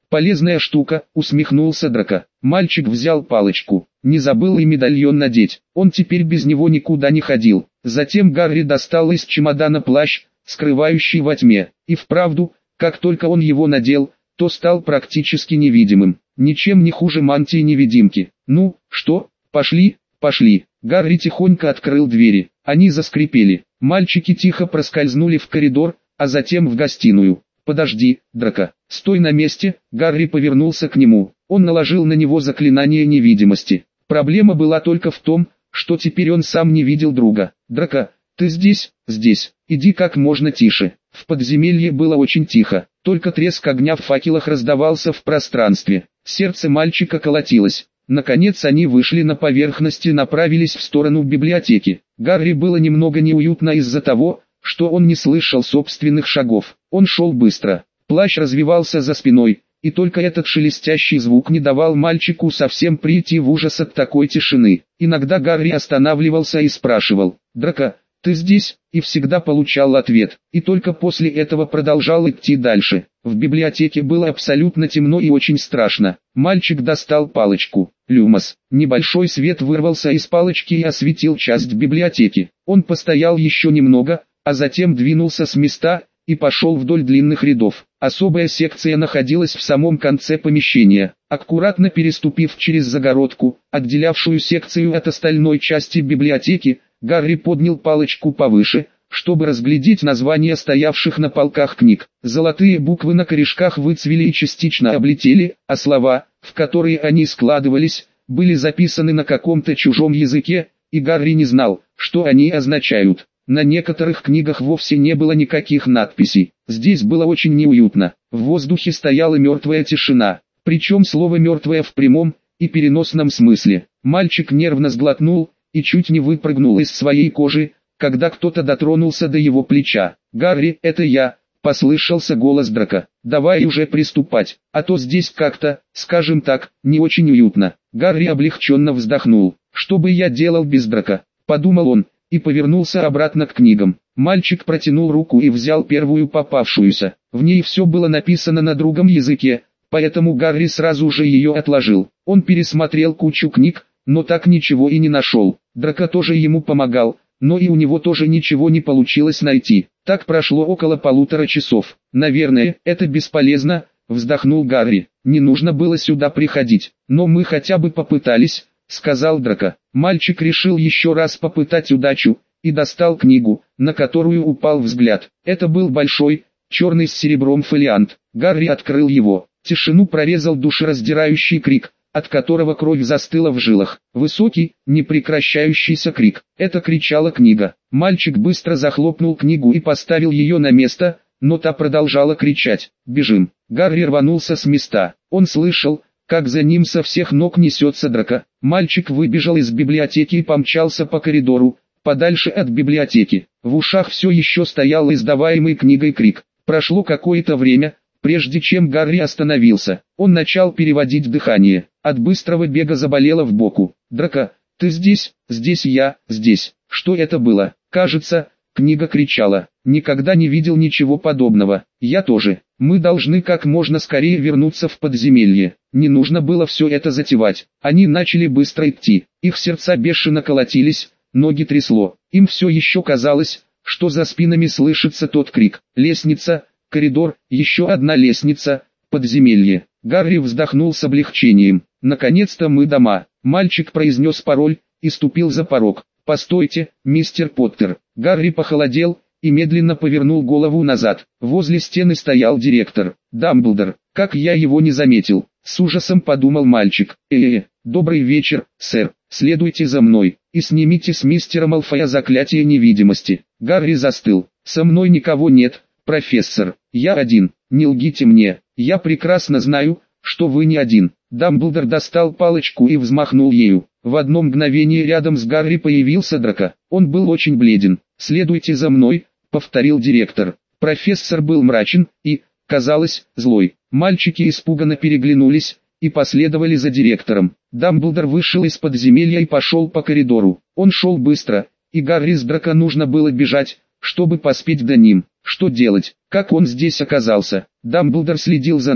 Полезная штука, усмехнулся Драко. Мальчик взял палочку. Не забыл и медальон надеть. Он теперь без него никуда не ходил. Затем Гарри достал из чемодана плащ, скрывающий во тьме. И вправду, как только он его надел, то стал практически невидимым. Ничем не хуже мантии-невидимки. Ну, что, пошли, пошли. Гарри тихонько открыл двери. Они заскрипели. Мальчики тихо проскользнули в коридор, а затем в гостиную. «Подожди, Драко, стой на месте!» Гарри повернулся к нему. Он наложил на него заклинание невидимости. Проблема была только в том, что теперь он сам не видел друга. «Драко, ты здесь, здесь, иди как можно тише». В подземелье было очень тихо, только треск огня в факелах раздавался в пространстве. Сердце мальчика колотилось. Наконец они вышли на поверхность и направились в сторону библиотеки. Гарри было немного неуютно из-за того, что он не слышал собственных шагов. Он шел быстро. Плащ развивался за спиной, и только этот шелестящий звук не давал мальчику совсем прийти в ужас от такой тишины. Иногда Гарри останавливался и спрашивал: «Драко, ты здесь?» и всегда получал ответ, и только после этого продолжал идти дальше. В библиотеке было абсолютно темно и очень страшно. Мальчик достал палочку. Люмос. Небольшой свет вырвался из палочки и осветил часть библиотеки. Он постоял еще немного, а затем двинулся с места и пошел вдоль длинных рядов. Особая секция находилась в самом конце помещения. Аккуратно переступив через загородку, отделявшую секцию от остальной части библиотеки, Гарри поднял палочку повыше, чтобы разглядеть названия стоявших на полках книг. Золотые буквы на корешках выцвели и частично облетели, а слова, в которые они складывались, были записаны на каком-то чужом языке, и Гарри не знал, что они означают. На некоторых книгах вовсе не было никаких надписей. Здесь было очень неуютно. В воздухе стояла мертвая тишина. Причем слово «мертвое» в прямом и переносном смысле. Мальчик нервно сглотнул и чуть не выпрыгнул из своей кожи, когда кто-то дотронулся до его плеча. «Гарри, это я», — послышался голос Драко. «Давай уже приступать, а то здесь как-то, скажем так, не очень уютно». Гарри облегченно вздохнул. «Что бы я делал без Драко?» — подумал он, и повернулся обратно к книгам. Мальчик протянул руку и взял первую попавшуюся. В ней все было написано на другом языке, поэтому Гарри сразу же ее отложил. Он пересмотрел кучу книг, но так ничего и не нашел. Драко тоже ему помогал, но и у него тоже ничего не получилось найти. Так прошло около 1,5 часов. «Наверное, это бесполезно», — вздохнул Гарри. «Не нужно было сюда приходить, но мы хотя бы попытались», — сказал Драко. Мальчик решил еще раз попытать удачу, и достал книгу, на которую упал взгляд. Это был большой, черный с серебром фолиант. Гарри открыл его. Тишину прорезал душераздирающий крик, от которого кровь застыла в жилах. Высокий, непрекращающийся крик. Это кричала книга. Мальчик быстро захлопнул книгу и поставил ее на место, но та продолжала кричать: «Бежим!». Гарри рванулся с места. Он слышал, как за ним со всех ног несется Драко. Мальчик выбежал из библиотеки и помчался по коридору, подальше от библиотеки. В ушах все еще стоял издаваемый книгой крик. Прошло какое-то время, прежде чем Гарри остановился. Он начал переводить дыхание. От быстрого бега заболело в боку. «Драко, ты здесь? Здесь я, здесь». Что это было? Кажется, книга кричала. «Никогда не видел ничего подобного. Я тоже. Мы должны как можно скорее вернуться в подземелье. Не нужно было все это затевать». Они начали быстро идти. Их сердца бешено колотились, ноги трясло. Им все еще казалось, что за спинами слышится тот крик. Лестница, коридор, еще одна лестница, подземелье. Гарри вздохнул с облегчением. «Наконец-то мы дома». Мальчик произнес пароль и ступил за порог. «Постойте, мистер Поттер». Гарри похолодел и медленно повернул голову назад. Возле стены стоял директор, Дамблдор. Как я его не заметил, с ужасом подумал мальчик. Добрый вечер, сэр, следуйте за мной и снимите с мистера Малфоя заклятие невидимости». Гарри застыл. «Со мной никого нет, профессор, я один, не лгите мне, я прекрасно знаю, что вы не один». Дамблдор достал палочку и взмахнул ею. В одно мгновение рядом с Гарри появился Драко. Он был очень бледен. «Следуйте за мной», — повторил директор. Профессор был мрачен и, казалось, злой. Мальчики испуганно переглянулись и последовали за директором. Дамблдор вышел из подземелья и пошел по коридору. Он шел быстро, и Гарри с Драко нужно было бежать, чтобы поспеть до ним. Что делать? Как он здесь оказался? Дамблдор следил за нами.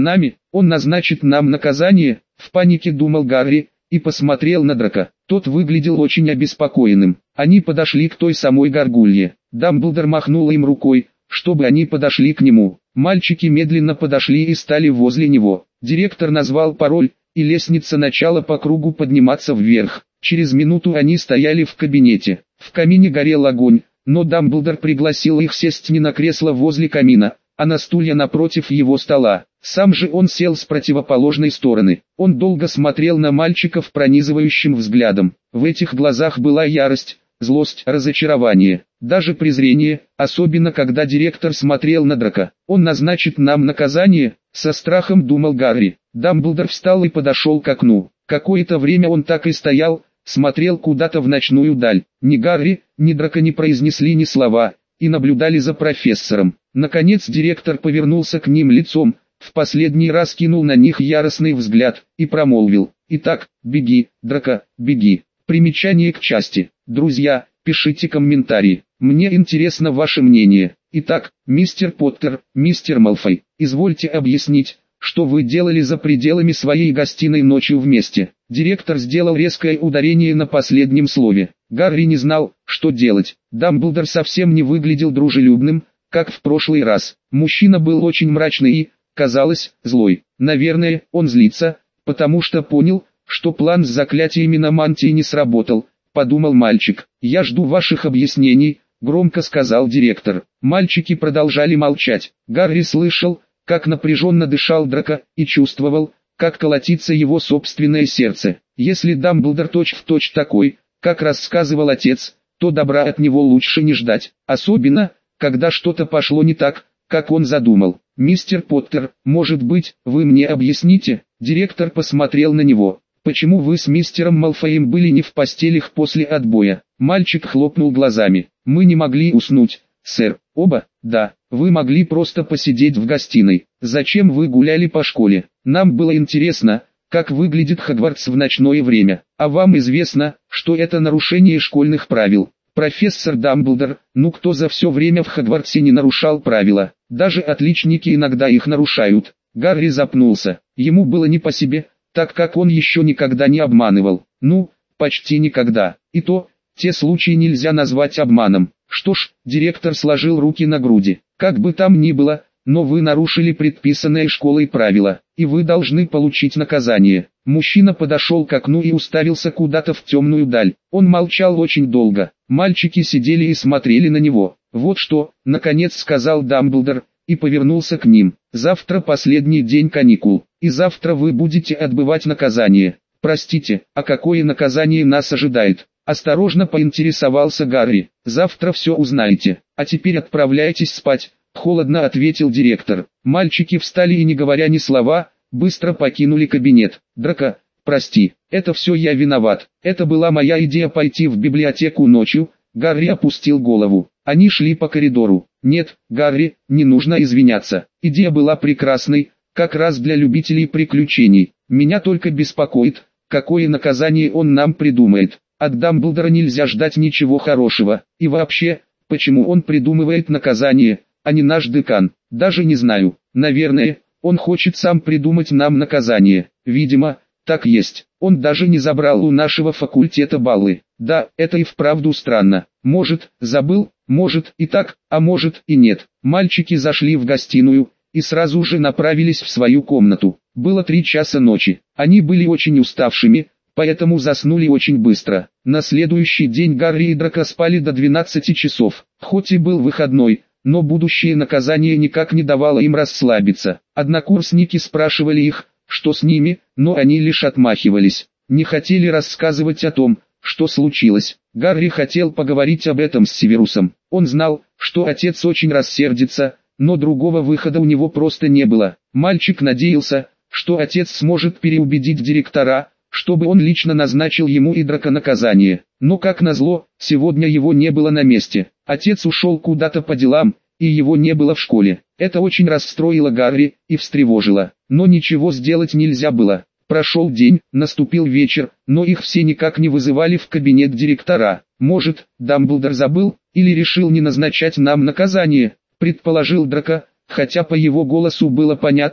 Он назначит нам наказание, в панике думал Гарри, и посмотрел на Драко. Тот выглядел очень обеспокоенным. Они подошли к той самой горгулье. Дамблдор махнул им рукой, чтобы они подошли к нему. Мальчики медленно подошли и стали возле него. Директор назвал пароль, и лестница начала по кругу подниматься вверх. Через минуту они стояли в кабинете. В камине горел огонь, но Дамблдор пригласил их сесть не на кресло возле камина, а на стулья напротив его стола. Сам же он сел с противоположной стороны. Он долго смотрел на мальчиков пронизывающим взглядом. В этих глазах была ярость, злость, разочарование, даже презрение, особенно когда директор смотрел на Драко. «Он назначит нам наказание», — со страхом думал Гарри. Дамблдор встал и подошел к окну. Какое-то время он так и стоял, смотрел куда-то в ночную даль. Ни Гарри, ни Драко не произнесли ни слова, и наблюдали за профессором. Наконец директор повернулся к ним лицом, в последний раз кинул на них яростный взгляд, и промолвил: «Итак, беги, Драко, беги». Примечание к части. Друзья, пишите комментарии, мне интересно ваше мнение. Итак, мистер Поттер, мистер Малфой, извольте объяснить, что вы делали за пределами своей гостиной ночью вместе. Директор сделал резкое ударение на последнем слове. Гарри не знал, что делать. Дамблдор совсем не выглядел дружелюбным, как в прошлый раз. Мужчина был очень мрачный и, казалось, злой. Наверное, он злится, потому что понял, что план с заклятиями на мантии не сработал, подумал мальчик. «Я жду ваших объяснений», — громко сказал директор. Мальчики продолжали молчать. Гарри слышал, как напряженно дышал Драко, и чувствовал, как колотится его собственное сердце. Если Дамблдор точь-в-точь такой, как рассказывал отец, то добра от него лучше не ждать, особенно, когда что-то пошло не так, как он задумал. «Мистер Поттер, может быть, вы мне объясните?» Директор посмотрел на него. «Почему вы с мистером Малфоем были не в постелях после отбоя?» Мальчик хлопнул глазами. «Мы не могли уснуть, сэр». «Оба?» «Да, вы могли просто посидеть в гостиной. Зачем вы гуляли по школе? Нам было интересно, как выглядит Хогвартс в ночное время. А вам известно, что это нарушение школьных правил». «Профессор Дамблдор, ну кто за все время в Хогвартсе не нарушал правила? Даже отличники иногда их нарушают». Гарри запнулся. Ему было не по себе, так как он еще никогда не обманывал. Ну, почти никогда. И то, те случаи нельзя назвать обманом. «Что ж», директор сложил руки на груди, «как бы там ни было, но вы нарушили предписанное школой правило, и вы должны получить наказание». Мужчина подошел к окну и уставился куда-то в темную даль. Он молчал очень долго. Мальчики сидели и смотрели на него. «Вот что», наконец сказал Дамблдор, и повернулся к ним. «Завтра последний день каникул, и завтра вы будете отбывать наказание». «Простите, а какое наказание нас ожидает?» Осторожно поинтересовался Гарри. «Завтра все узнаете, а теперь отправляйтесь спать», холодно ответил директор. Мальчики встали и, не говоря ни слова, быстро покинули кабинет. «Драко, прости, это все я виноват. Это была моя идея пойти в библиотеку ночью». Гарри опустил голову. Они шли по коридору. «Нет, Гарри, не нужно извиняться. Идея была прекрасной, как раз для любителей приключений. Меня только беспокоит, какое наказание он нам придумает. От Дамблдора нельзя ждать ничего хорошего. И вообще, почему он придумывает наказание, а не наш декан? Даже не знаю. Наверное, он хочет сам придумать нам наказание. Видимо, так есть. Он даже не забрал у нашего факультета баллы. Да, это и вправду странно. Может, забыл, может и так, а может и нет». Мальчики зашли в гостиную и сразу же направились в свою комнату. Было 3 часа ночи. Они были очень уставшими, поэтому заснули очень быстро. На следующий день Гарри и Драко спали до 12 часов. Хоть и был выходной, но будущее наказание никак не давало им расслабиться. Однокурсники спрашивали их, что с ними, но они лишь отмахивались. Не хотели рассказывать о том, что случилось. Гарри хотел поговорить об этом с Северусом. Он знал, что отец очень рассердится, но другого выхода у него просто не было. Мальчик надеялся, что отец сможет переубедить директора, чтобы он лично назначил ему и Драко наказание. Но как назло, сегодня его не было на месте. Отец ушел куда-то по делам, и его не было в школе. Это очень расстроило Гарри и встревожило. Но ничего сделать нельзя было. Прошел день, наступил вечер, но их все никак не вызывали в кабинет директора. «Может, Дамблдор забыл, или решил не назначать нам наказание», предположил Драко, хотя по его голосу было понятно,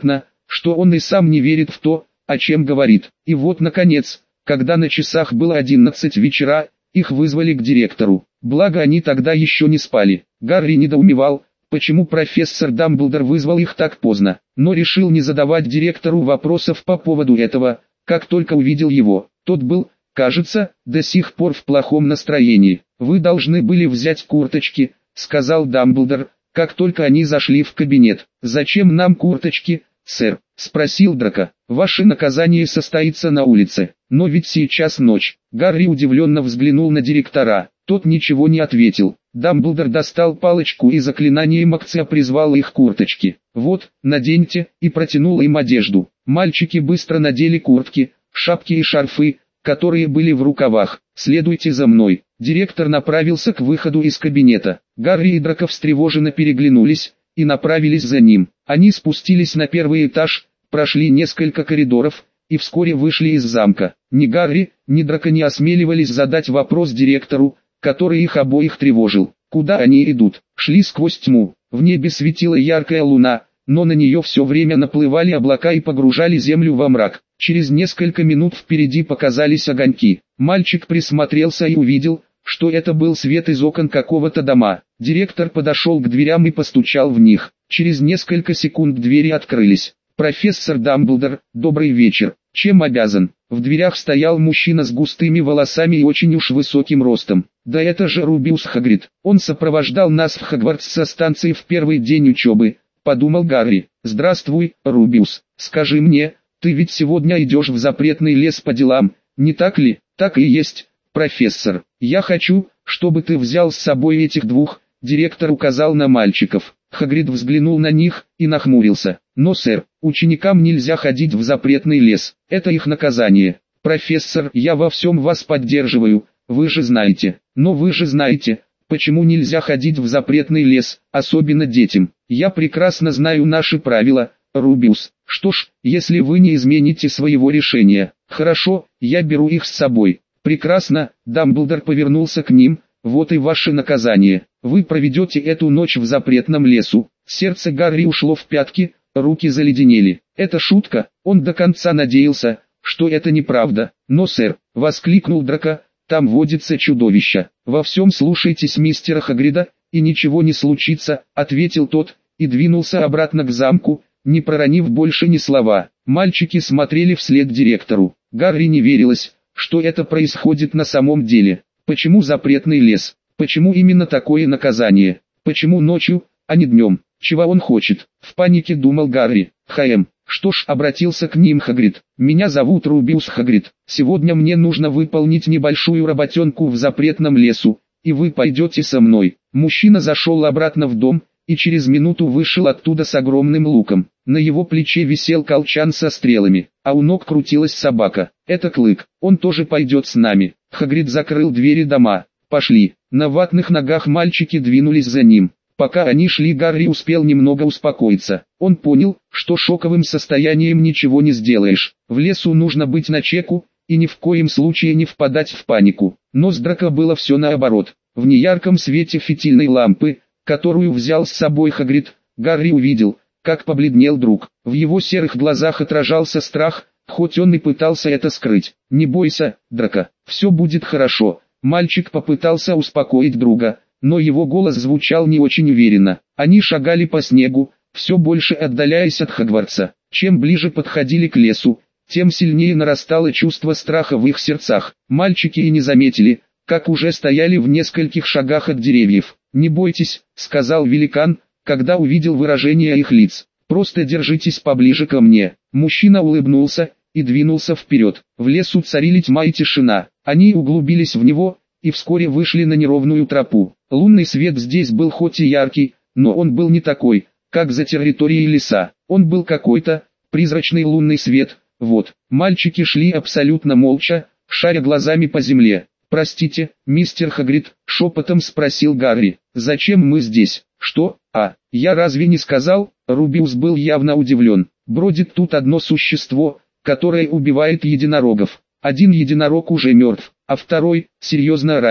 что он и сам не верит в то, о чем говорит. И вот наконец, когда на часах было 11 вечера, их вызвали к директору. Благо они тогда еще не спали. Гарри недоумевал, почему профессор Дамблдор вызвал их так поздно, но решил не задавать директору вопросов по поводу этого, как только увидел его. Тот был, кажется, до сих пор в плохом настроении. «Вы должны были взять курточки», — сказал Дамблдор, как только они зашли в кабинет. «Зачем нам курточки, сэр?» — спросил Драко. «Ваше наказание состоится на улице, но ведь сейчас ночь». Гарри удивленно взглянул на директора. Тот ничего не ответил. Дамблдор достал палочку и заклинанием акция призвал их курточки. «Вот, наденьте», и протянул им одежду. Мальчики быстро надели куртки, шапки и шарфы, которые были в рукавах. «Следуйте за мной». Директор направился к выходу из кабинета. Гарри и Драко встревоженно переглянулись и направились за ним. Они спустились на первый этаж, прошли несколько коридоров и вскоре вышли из замка. Ни Гарри, ни Драко не осмеливались задать вопрос директору, который их обоих тревожил. Куда они идут? Шли сквозь тьму. В небе светила яркая луна, но на нее все время наплывали облака и погружали землю во мрак. Через несколько минут впереди показались огоньки. Мальчик присмотрелся и увидел, что это был свет из окон какого-то дома. Директор подошел к дверям и постучал в них. Через несколько секунд двери открылись. «Профессор Дамблдор, добрый вечер. Чем обязан?» В дверях стоял мужчина с густыми волосами и очень уж высоким ростом. «Да это же Рубиус Хагрид. Он сопровождал нас в Хогвартс со станции в первый день учебы», — подумал Гарри. «Здравствуй, Рубиус. Скажи мне, ты ведь сегодня идешь в запретный лес по делам, не так ли?» «Так и есть, профессор. Я хочу, чтобы ты взял с собой этих двух», — директор указал на мальчиков. Хагрид взглянул на них и нахмурился. «Но, сэр, ученикам нельзя ходить в запретный лес. Это их наказание. Профессор, я во всем вас поддерживаю, вы же знаете. Но вы же знаете, почему нельзя ходить в запретный лес, особенно детям. Я прекрасно знаю наши правила, Рубиус. Что ж, если вы не измените своего решения, хорошо, я беру их с собой». «Прекрасно», — Дамблдор повернулся к ним. «Вот и ваше наказание. Вы проведете эту ночь в запретном лесу». Сердце Гарри ушло в пятки, руки заледенели. «Это шутка», он до конца надеялся, что это неправда. «Но, сэр», — воскликнул Драко, — «там водится чудовище». «Во всем слушайтесь мистера Хагрида, и ничего не случится», — ответил тот, и двинулся обратно к замку, не проронив больше ни слова. Мальчики смотрели вслед директору. Гарри не верилось, что это происходит на самом деле. Почему запретный лес? Почему именно такое наказание? Почему ночью, а не днем? Чего он хочет? В панике думал Гарри. Что ж, обратился к ним Хагрид. «Меня зовут Рубиус Хагрид. Сегодня мне нужно выполнить небольшую работенку в запретном лесу, и вы пойдете со мной». Мужчина зашел обратно в дом, и через минуту вышел оттуда с огромным луком. На его плече висел колчан со стрелами, а у ног крутилась собака. «Это Клык, он тоже пойдет с нами». Хагрид закрыл двери дома. «Пошли». На ватных ногах мальчики двинулись за ним. Пока они шли, Гарри успел немного успокоиться. Он понял, что шоковым состоянием ничего не сделаешь. В лесу нужно быть начеку, и ни в коем случае не впадать в панику. Но с Драко было все наоборот. В неярком свете фитильной лампы, которую взял с собой Хагрид, Гарри увидел, как побледнел друг. В его серых глазах отражался страх, хоть он и пытался это скрыть. «Не бойся, Драко, все будет хорошо». Мальчик попытался успокоить друга, но его голос звучал не очень уверенно. Они шагали по снегу, все больше отдаляясь от Хогвартса. Чем ближе подходили к лесу, тем сильнее нарастало чувство страха в их сердцах. Мальчики и не заметили, как уже стояли в нескольких шагах от деревьев. «Не бойтесь», — сказал великан, когда увидел выражение их лиц. «Просто держитесь поближе ко мне». Мужчина улыбнулся и двинулся вперед. В лесу царили тьма и тишина. Они углубились в него и вскоре вышли на неровную тропу. Лунный свет здесь был хоть и яркий, но он был не такой, как за территорией леса. Он был какой-то призрачный лунный свет. Вот, мальчики шли абсолютно молча, шаря глазами по земле. «Простите, мистер Хагрид», — шепотом спросил Гарри, — «зачем мы здесь?» «Что? Я разве не сказал?» Рубиус был явно удивлен. «Бродит тут одно существо, которое убивает единорогов. Один единорог уже мертв, а второй серьезно ранен.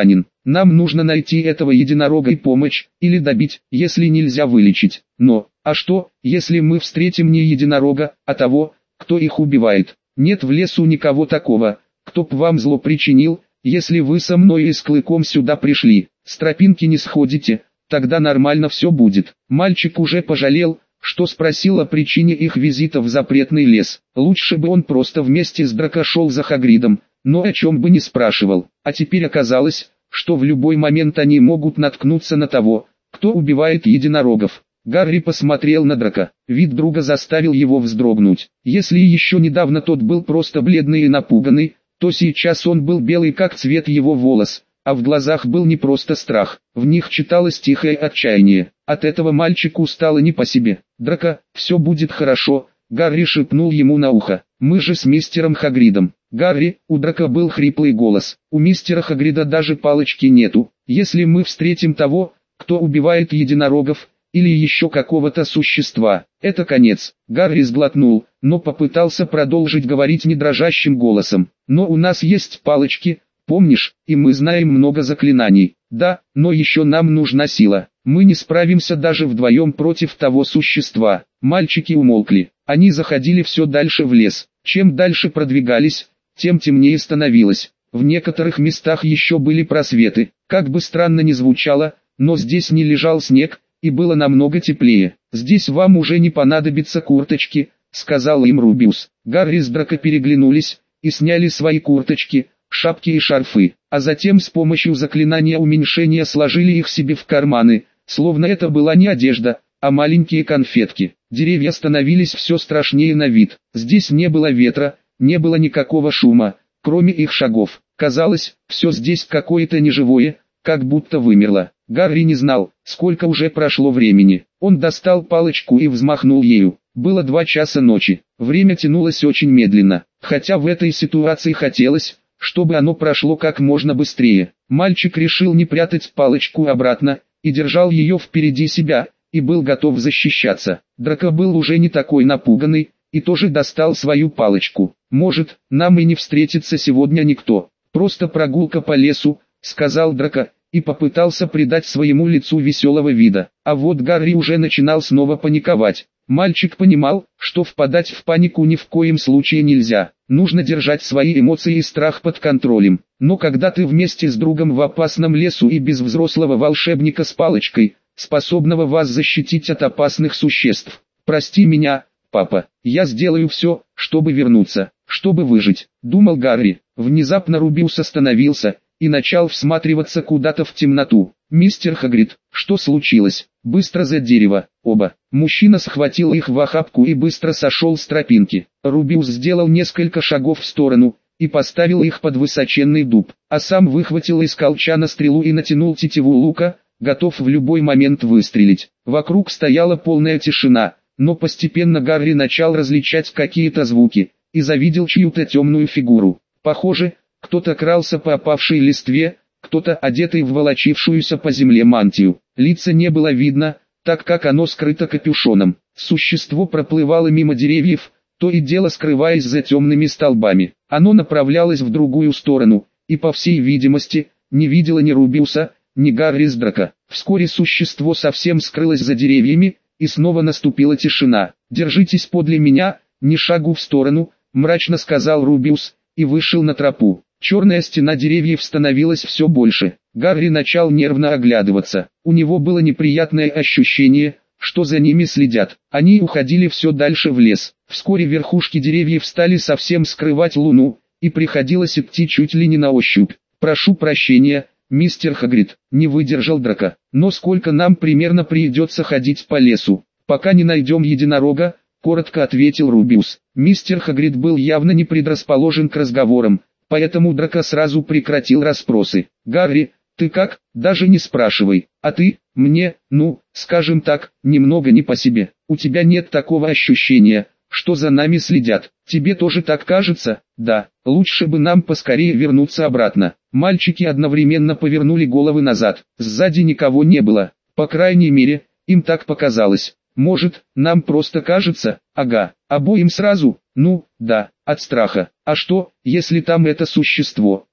Нам нужно найти этого единорога и помочь, или добить, если нельзя вылечить. Но, а что, если мы встретим не единорога, а того, кто их убивает? Нет в лесу никого такого, кто б вам зло причинил, если вы со мной и с Клыком сюда пришли. С тропинки не сходите, тогда нормально все будет. Мальчик уже пожалел, что спросил о причине их визита в запретный лес. Лучше бы он просто вместе с Драко шел за Хагридом, но о чем бы не спрашивал. А теперь оказалось, что в любой момент они могут наткнуться на того, кто убивает единорогов. Гарри посмотрел на Драко. Вид друга заставил его вздрогнуть. Если еще недавно тот был просто бледный и напуганный, то сейчас он был белый как цвет его волос, а в глазах был не просто страх, в них читалось тихое отчаяние. От этого мальчику стало не по себе. «Драко, все будет хорошо», — Гарри шепнул ему на ухо. «Мы же с мистером Хагридом». «Гарри», — у Драко был хриплый голос, — «у мистера Хагрида даже палочки нету. Если мы встретим того, кто убивает единорогов, или еще какого-то существа, это конец». Гарри сглотнул, но попытался продолжить говорить не дрожащим голосом. «Но у нас есть палочки, помнишь, и мы знаем много заклинаний». «Да, но еще нам нужна сила. Мы не справимся даже вдвоем против того существа». Мальчики умолкли. Они заходили все дальше в лес. Чем дальше продвигались, тем темнее становилось. В некоторых местах еще были просветы. Как бы странно ни звучало, но здесь не лежал снег, и было намного теплее. «Здесь вам уже не понадобятся курточки», — сказал им Рубиус. Гарри с Драко переглянулись и сняли свои курточки, шапки и шарфы, а затем с помощью заклинания уменьшения сложили их себе в карманы, словно это была не одежда, а маленькие конфетки. Деревья становились все страшнее на вид. Здесь не было ветра, не было никакого шума, кроме их шагов. Казалось, все здесь какое-то неживое, как будто вымерло. Гарри не знал, сколько уже прошло времени. Он достал палочку и взмахнул ею. Было 2 часа ночи. Время тянулось очень медленно, хотя в этой ситуации хотелось, чтобы оно прошло как можно быстрее. Мальчик решил не прятать палочку обратно, и держал ее впереди себя, и был готов защищаться. Драко был уже не такой напуганный, и тоже достал свою палочку. «Может, нам и не встретится сегодня никто, просто прогулка по лесу», — сказал Драко, и попытался придать своему лицу веселого вида. А вот Гарри уже начинал снова паниковать. Мальчик понимал, что впадать в панику ни в коем случае нельзя. Нужно держать свои эмоции и страх под контролем. Но когда ты вместе с другом в опасном лесу и без взрослого волшебника с палочкой, способного вас защитить от опасных существ. «Прости меня, папа, я сделаю все, чтобы вернуться, чтобы выжить», — думал Гарри. Внезапно Рубиус остановился и начал всматриваться куда-то в темноту. «Мистер Хагрид, что случилось?» «Быстро за дерево, оба». Мужчина схватил их в охапку и быстро сошел с тропинки. Рубиус сделал несколько шагов в сторону и поставил их под высоченный дуб, а сам выхватил из колчана стрелу и натянул тетиву лука, готов в любой момент выстрелить. Вокруг стояла полная тишина, но постепенно Гарри начал различать какие-то звуки и завидел чью-то темную фигуру. Похоже, кто-то крался по опавшей листве, кто-то одетый в волочившуюся по земле мантию. Лица не было видно, так как оно скрыто капюшоном. Существо проплывало мимо деревьев, то и дело скрываясь за темными столбами. Оно направлялось в другую сторону, и по всей видимости, не видело ни Рубиуса, ни Гарри с Драко. Вскоре существо совсем скрылось за деревьями, и снова наступила тишина. «Держитесь подле меня, ни шагу в сторону», — мрачно сказал Рубиус, и вышел на тропу. Черная стена деревьев становилась все больше. Гарри начал нервно оглядываться. У него было неприятное ощущение, что за ними следят. Они уходили все дальше в лес. Вскоре верхушки деревьев стали совсем скрывать луну, и приходилось идти чуть ли не на ощупь. «Прошу прощения, мистер Хагрид», — не выдержал Драко. «Но сколько нам примерно придется ходить по лесу, пока не найдем единорога?» — коротко ответил Рубиус. Мистер Хагрид был явно не предрасположен к разговорам, поэтому Драко сразу прекратил расспросы. «Гарри, ты как? Даже не спрашивай. А ты? Мне, ну, скажем так, немного не по себе. У тебя нет такого ощущения, что за нами следят? Тебе тоже так кажется?» «Да, лучше бы нам поскорее вернуться обратно». Мальчики одновременно повернули головы назад. Сзади никого не было. По крайней мере, им так показалось. «Может, нам просто кажется?» «Ага, обоим сразу?» «Ну, да, от страха. А что, если там это существо?»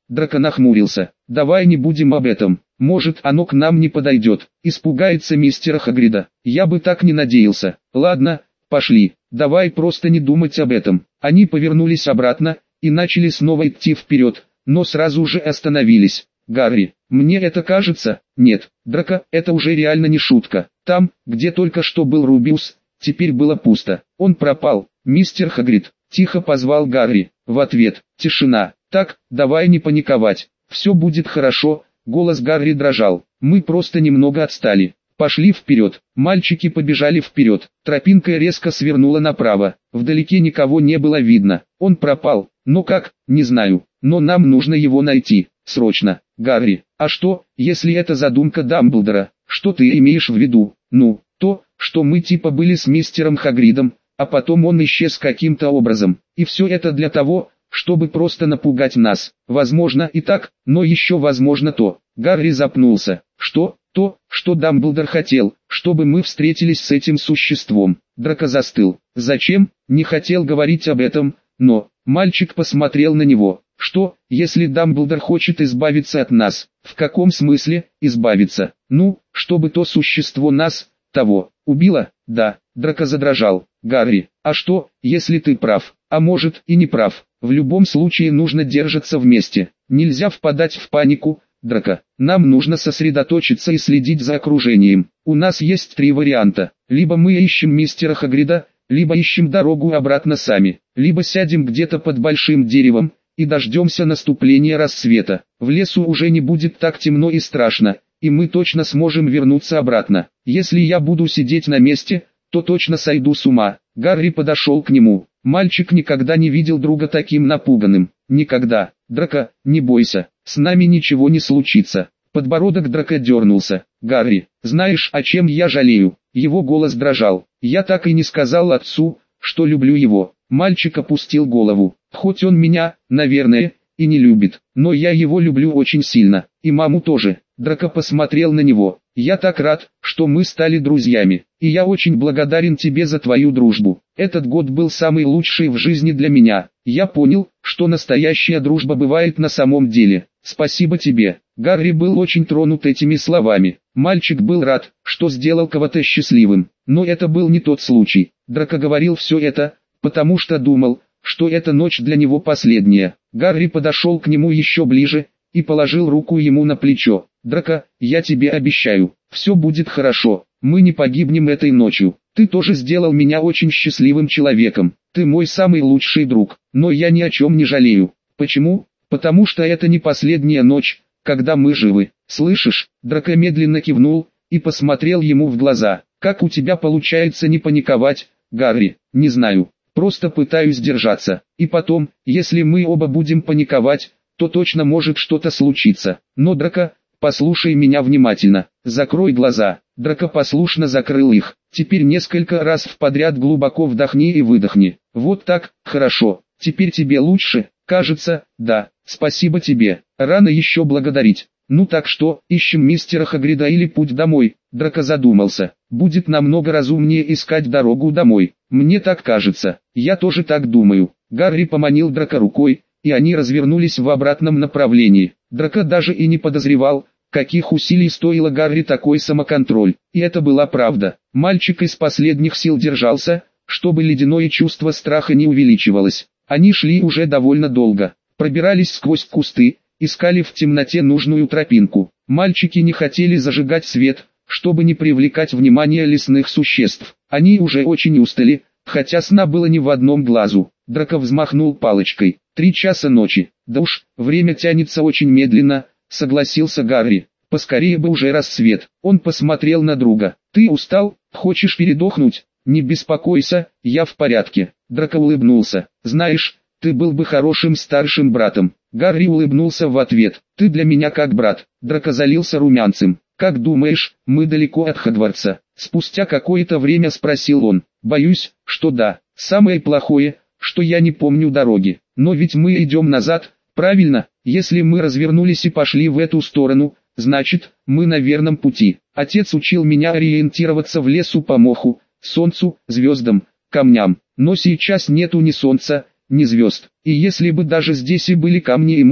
Драко нахмурился. Давай не будем об этом. Может, оно к нам не подойдет. Испугается мистера Хагрида. Я бы так не надеялся. Ладно, пошли. Давай просто не думать об этом. Они повернулись обратно и начали снова идти вперед, но сразу же остановились. Гарри, мне это кажется? Нет, Драко, это уже реально не шутка. Там, где только что был Рубиус, теперь было пусто. Он пропал. Мистер Хагрид тихо позвал Гарри. В ответ тишина. Так, давай не паниковать. Все будет хорошо. Голос Гарри дрожал. Мы просто немного отстали. Пошли вперед. Мальчики побежали вперед. Тропинка резко свернула направо. Вдалеке никого не было видно. Он пропал. Но как, не знаю. Но нам нужно его найти. Срочно. Гарри, а что, если это задумка Дамблдора? Что ты имеешь в виду? Ну, то, что мы типа были с мистером Хагридом, а потом он исчез каким-то образом. И все это для того, чтобы просто напугать нас. Возможно и так, но еще возможно то. Гарри запнулся. Что? То, что Дамблдор хотел, чтобы мы встретились с этим существом. Драко застыл. Зачем? Не хотел говорить об этом, но... Мальчик посмотрел на него. Что, если Дамблдор хочет избавиться от нас? В каком смысле избавиться? Ну, чтобы то существо нас, того, убило? Да. Драко задрожал. Гарри, а что, если ты прав? А может и не прав? В любом случае нужно держаться вместе. Нельзя впадать в панику. Драко, нам нужно сосредоточиться и следить за окружением. У нас есть 3 варианта. Либо мы ищем мистера Хагрида, либо ищем дорогу обратно сами, либо сядем где-то под большим деревом и дождемся наступления рассвета. В лесу уже не будет так темно и страшно, и мы точно сможем вернуться обратно. Если я буду сидеть на месте, то точно сойду с ума. Гарри подошел к нему. Мальчик никогда не видел друга таким напуганным. Никогда. Драко, не бойся, с нами ничего не случится. Подбородок Драко дернулся. Гарри, знаешь, о чем я жалею? Его голос дрожал. Я так и не сказал отцу, что люблю его. Мальчик опустил голову. Хоть он меня, наверное, и не любит, но я его люблю очень сильно. И маму тоже. Драко посмотрел на него. Я так рад, что мы стали друзьями. И я очень благодарен тебе за твою дружбу. Этот год был самый лучший в жизни для меня. Я понял, что настоящая дружба бывает на самом деле. Спасибо тебе. Гарри был очень тронут этими словами. Мальчик был рад, что сделал кого-то счастливым. Но это был не тот случай. Драко говорил все это, потому что думал, что эта ночь для него последняя. Гарри подошел к нему еще ближе и положил руку ему на плечо. Драко, я тебе обещаю, все будет хорошо. Мы не погибнем этой ночью. Ты тоже сделал меня очень счастливым человеком. Ты мой самый лучший друг. Но я ни о чем не жалею. Почему? Потому что это не последняя ночь, когда мы живы. Слышишь? Драко медленно кивнул и посмотрел ему в глаза. Как у тебя получается не паниковать, Гарри? Не знаю. Просто пытаюсь держаться. И потом, если мы оба будем паниковать, то точно может что-то случиться. Но, Драко, послушай меня внимательно. Закрой глаза. Драко послушно закрыл их. Теперь несколько раз подряд глубоко вдохни и выдохни. Вот так, хорошо. Теперь тебе лучше? Кажется, да. Спасибо тебе. Рано еще благодарить. Ну так что, ищем мистера Хагрида или путь домой? Драко задумался. Будет намного разумнее искать дорогу домой. Мне так кажется. Я тоже так думаю. Гарри поманил Драко рукой, и они развернулись в обратном направлении. Драко даже и не подозревал, каких усилий стоило Гарри такой самоконтроль. И это была правда. Мальчик из последних сил держался, чтобы ледяное чувство страха не увеличивалось. Они шли уже довольно долго. Пробирались сквозь кусты, искали в темноте нужную тропинку. Мальчики не хотели зажигать свет, чтобы не привлекать внимание лесных существ. Они уже очень устали, хотя сна было не в одном глазу. Драко взмахнул палочкой. 3 часа ночи. Да уж, время тянется очень медленно, согласился Гарри. Поскорее бы уже рассвет. Он посмотрел на друга. Ты устал? Хочешь передохнуть? Не беспокойся, я в порядке. Драко улыбнулся. Знаешь, ты был бы хорошим старшим братом. Гарри улыбнулся в ответ. Ты для меня как брат. Драко залился румянцем. Как думаешь, мы далеко от Хогвартса? Спустя какое-то время спросил он. Боюсь, что да. Самое плохое, что я не помню дороги. Но ведь мы идем назад, правильно? Если мы развернулись и пошли в эту сторону, значит, мы на верном пути. Отец учил меня ориентироваться в лесу по моху, солнцу, звездам, камням. Но сейчас нету ни солнца, ни звезд. И если бы даже здесь и были камни и мох,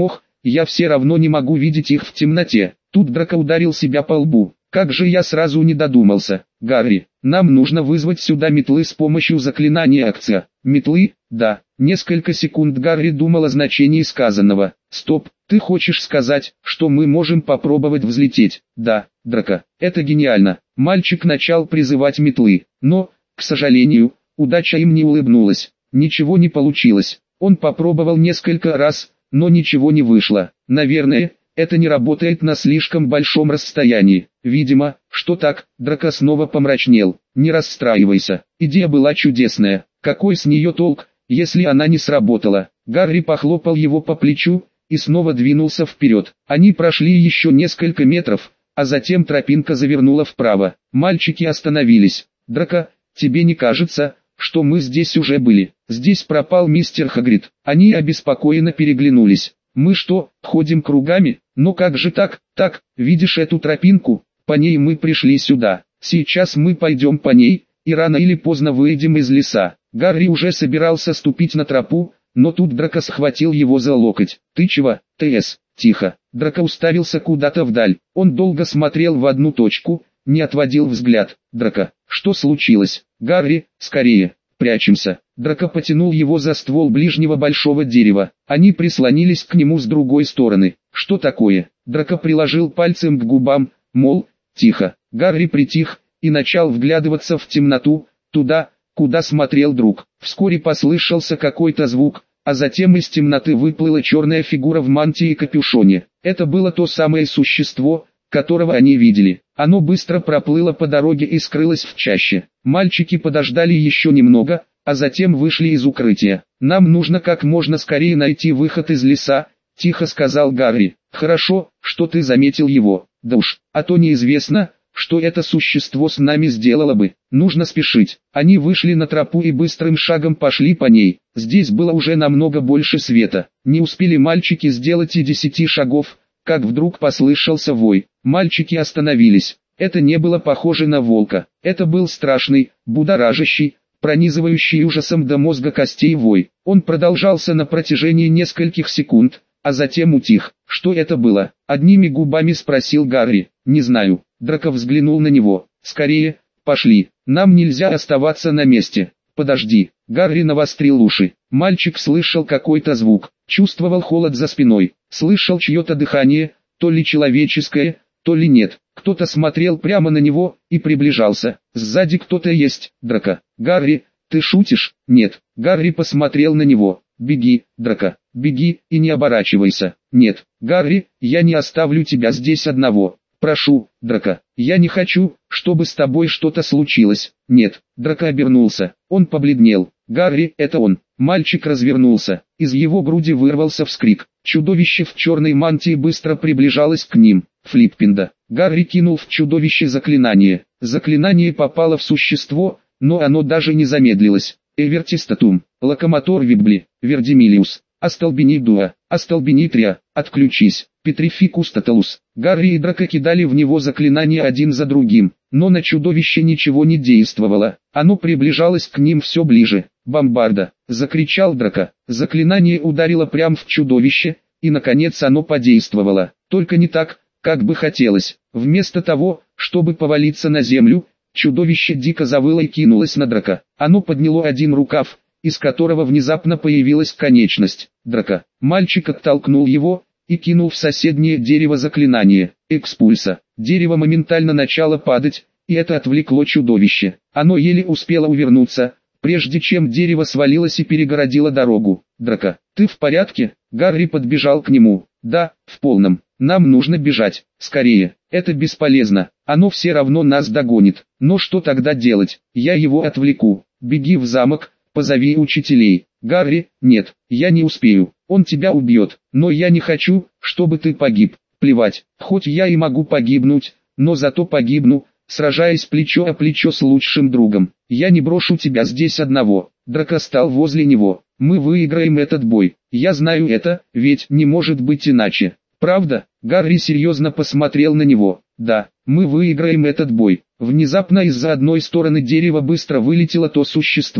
я все равно не могу видеть их в темноте. Тут Драко ударил себя по лбу. Как же я сразу не додумался. Гарри, нам нужно вызвать сюда метлы с помощью заклинания акция. Метлы? Да. Несколько секунд Гарри думал о значении сказанного. Стоп, ты хочешь сказать, что мы можем попробовать взлететь? Да, Драко, это гениально. Мальчик начал призывать метлы, но, к сожалению, удача им не улыбнулась. Ничего не получилось. Он попробовал несколько раз, но ничего не вышло. Наверное, это не работает на слишком большом расстоянии. Видимо, что так. Драко снова помрачнел. Не расстраивайся, идея была чудесная. Какой с нее толк, если она не сработала? Гарри похлопал его по плечу и снова двинулся вперед. Они прошли еще несколько метров, а затем тропинка завернула вправо. Мальчики остановились. Драко, тебе не кажется, что мы здесь уже были? Здесь пропал мистер Хагрид. Они обеспокоенно переглянулись. Мы что, ходим кругами? Но как же так? Так, видишь эту тропинку? По ней мы пришли сюда. Сейчас мы пойдем по ней, и рано или поздно выйдем из леса. Гарри уже собирался ступить на тропу, но тут Драко схватил его за локоть. Ты чего, ТС? Тихо. Драко уставился куда-то вдаль. Он долго смотрел в одну точку, не отводил взгляд. Драко, что случилось? Гарри, скорее, прячемся. Драко потянул его за ствол ближнего большого дерева. Они прислонились к нему с другой стороны. Что такое? Драко приложил пальцем к губам, мол, тихо. Гарри притих и начал вглядываться в темноту, туда, куда смотрел друг. Вскоре послышался какой-то звук, а затем из темноты выплыла черная фигура в мантии и капюшоне. Это было то самое существо, которого они видели. Оно быстро проплыло по дороге и скрылось в чаще. Мальчики подождали еще немного, а затем вышли из укрытия. «Нам нужно как можно скорее найти выход из леса», — тихо сказал Гарри. «Хорошо, что ты заметил его. Да уж, а то неизвестно, что это существо с нами сделало бы. Нужно спешить». Они вышли на тропу и быстрым шагом пошли по ней. Здесь было уже намного больше света. Не успели мальчики сделать и 10 шагов, как вдруг послышался вой. Мальчики остановились. Это не было похоже на волка. Это был страшный, будоражащий, пронизывающий ужасом до мозга костей вой. Он продолжался на протяжении нескольких секунд, а затем утих. Что это было? Одними губами спросил Гарри. Не знаю. Драко взглянул на него. Скорее, пошли. Нам нельзя оставаться на месте. Подожди. Гарри навострил уши. Мальчик слышал какой-то звук. Чувствовал холод за спиной. Слышал чье-то дыхание, то ли человеческое, то ли нет. Кто-то смотрел прямо на него и приближался. Сзади кто-то есть. Драко. Гарри, ты шутишь? Нет. Гарри посмотрел на него. Беги, Драко. Беги и не оборачивайся. Нет. Гарри, я не оставлю тебя здесь одного. Прошу, Драко. Я не хочу, чтобы с тобой что-то случилось. Нет. Драко обернулся. Он побледнел. Гарри, это он. Мальчик развернулся. Из его груди вырвался вскрик. Чудовище в черной мантии быстро приближалось к ним. Флиппинда. Гарри кинул в чудовище заклинание. Заклинание попало в существо, но оно даже не замедлилось. Эвертистатум. Локомотор Вибли. Вердимилиус. Астолбинидуа. Астолбинитрия. Отключись. Петрификус тоталус. Гарри и Драко кидали в него заклинания один за другим, но на чудовище ничего не действовало. Оно приближалось к ним все ближе. «Бомбарда!» — закричал Драко. Заклинание ударило прямо в чудовище, и наконец оно подействовало. Только не так, как бы хотелось. Вместо того, чтобы повалиться на землю, чудовище дико завыло и кинулось на Драко. Оно подняло один рукав, из которого внезапно появилась конечность. Драко. Мальчик оттолкнул его и кинул в соседнее дерево заклинание. Экспульса. Дерево моментально начало падать, и это отвлекло чудовище. Оно еле успело увернуться, прежде чем дерево свалилось и перегородило дорогу. Драко, ты в порядке? Гарри подбежал к нему. Да, в полном. Нам нужно бежать. Скорее. Это бесполезно. Оно все равно нас догонит. Но что тогда делать? Я его отвлеку. Беги в замок, позови учителей. Гарри, нет, я не успею. Он тебя убьет. Но я не хочу, чтобы ты погиб. Плевать. Хоть я и могу погибнуть, но зато погибну, сражаясь плечо о плечо с лучшим другом. Я не брошу тебя здесь одного. Драко стал возле него. Мы выиграем этот бой. Я знаю это, ведь не может быть иначе. Правда? Гарри серьезно посмотрел на него. Да, мы выиграем этот бой. Внезапно из-за одной стороны дерева быстро вылетело то существо.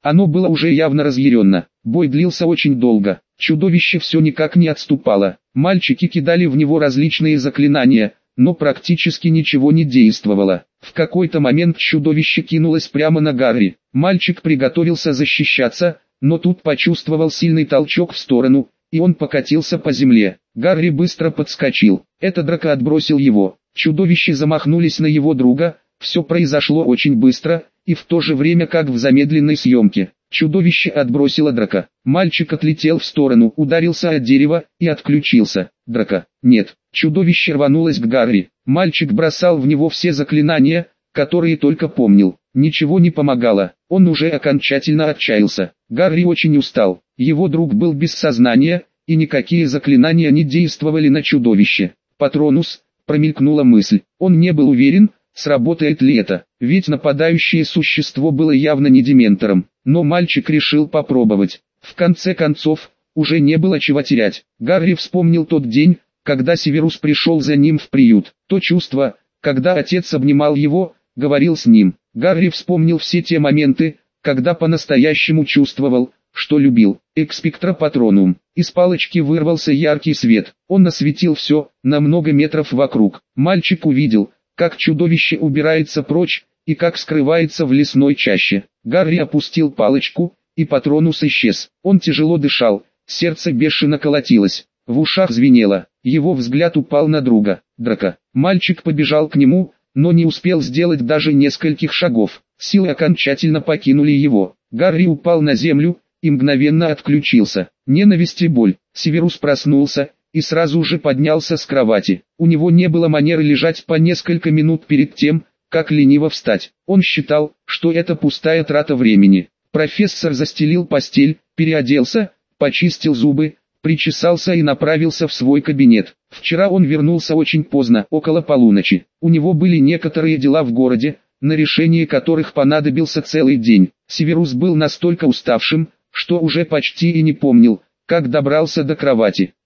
Оно было уже явно разъярено. Бой длился очень долго. Чудовище все никак не отступало. Мальчики кидали в него различные заклинания, но практически ничего не действовало. В какой-то момент чудовище кинулось прямо на Гарри. Мальчик приготовился защищаться, но тут почувствовал сильный толчок в сторону, и он покатился по земле. Гарри быстро подскочил. Это Драко отбросил его. Чудовища замахнулись на его друга. Все произошло очень быстро, и в то же время как в замедленной съемке. Чудовище отбросило Драко. Мальчик отлетел в сторону, ударился о дерево и отключился. Драко. Нет. Чудовище рванулось к Гарри. Мальчик бросал в него все заклинания, которые только помнил. Ничего не помогало. Он уже окончательно отчаялся. Гарри очень устал. Его друг был без сознания, и никакие заклинания не действовали на чудовище. Патронус, промелькнула мысль. Он не был уверен, сработает ли это, ведь нападающее существо было явно не дементором. Но мальчик решил попробовать. В конце концов, уже не было чего терять. Гарри вспомнил тот день, когда Северус пришел за ним в приют. То чувство, когда отец обнимал его, говорил с ним. Гарри вспомнил все те моменты, когда по-настоящему чувствовал, что любил. Экспектра Патронум. Из палочки вырвался яркий свет. Он осветил все, на много метров вокруг. Мальчик увидел, как чудовище убирается прочь, и как скрывается в лесной чаще. Гарри опустил палочку, и Патронус исчез. Он тяжело дышал, сердце бешено колотилось, в ушах звенело. Его взгляд упал на друга, Драко. Мальчик побежал к нему, но не успел сделать даже нескольких шагов. Силы окончательно покинули его. Гарри упал на землю и мгновенно отключился. Ненависть и боль. Северус проснулся и сразу же поднялся с кровати. У него не было манеры лежать по несколько минут перед тем, как лениво встать. Он считал, что это пустая трата времени. Профессор застелил постель, переоделся, почистил зубы, причесался и направился в свой кабинет. Вчера он вернулся очень поздно, около полуночи. У него были некоторые дела в городе, на решение которых понадобился целый день. Северус был настолько уставшим, что уже почти и не помнил, как добрался до кровати.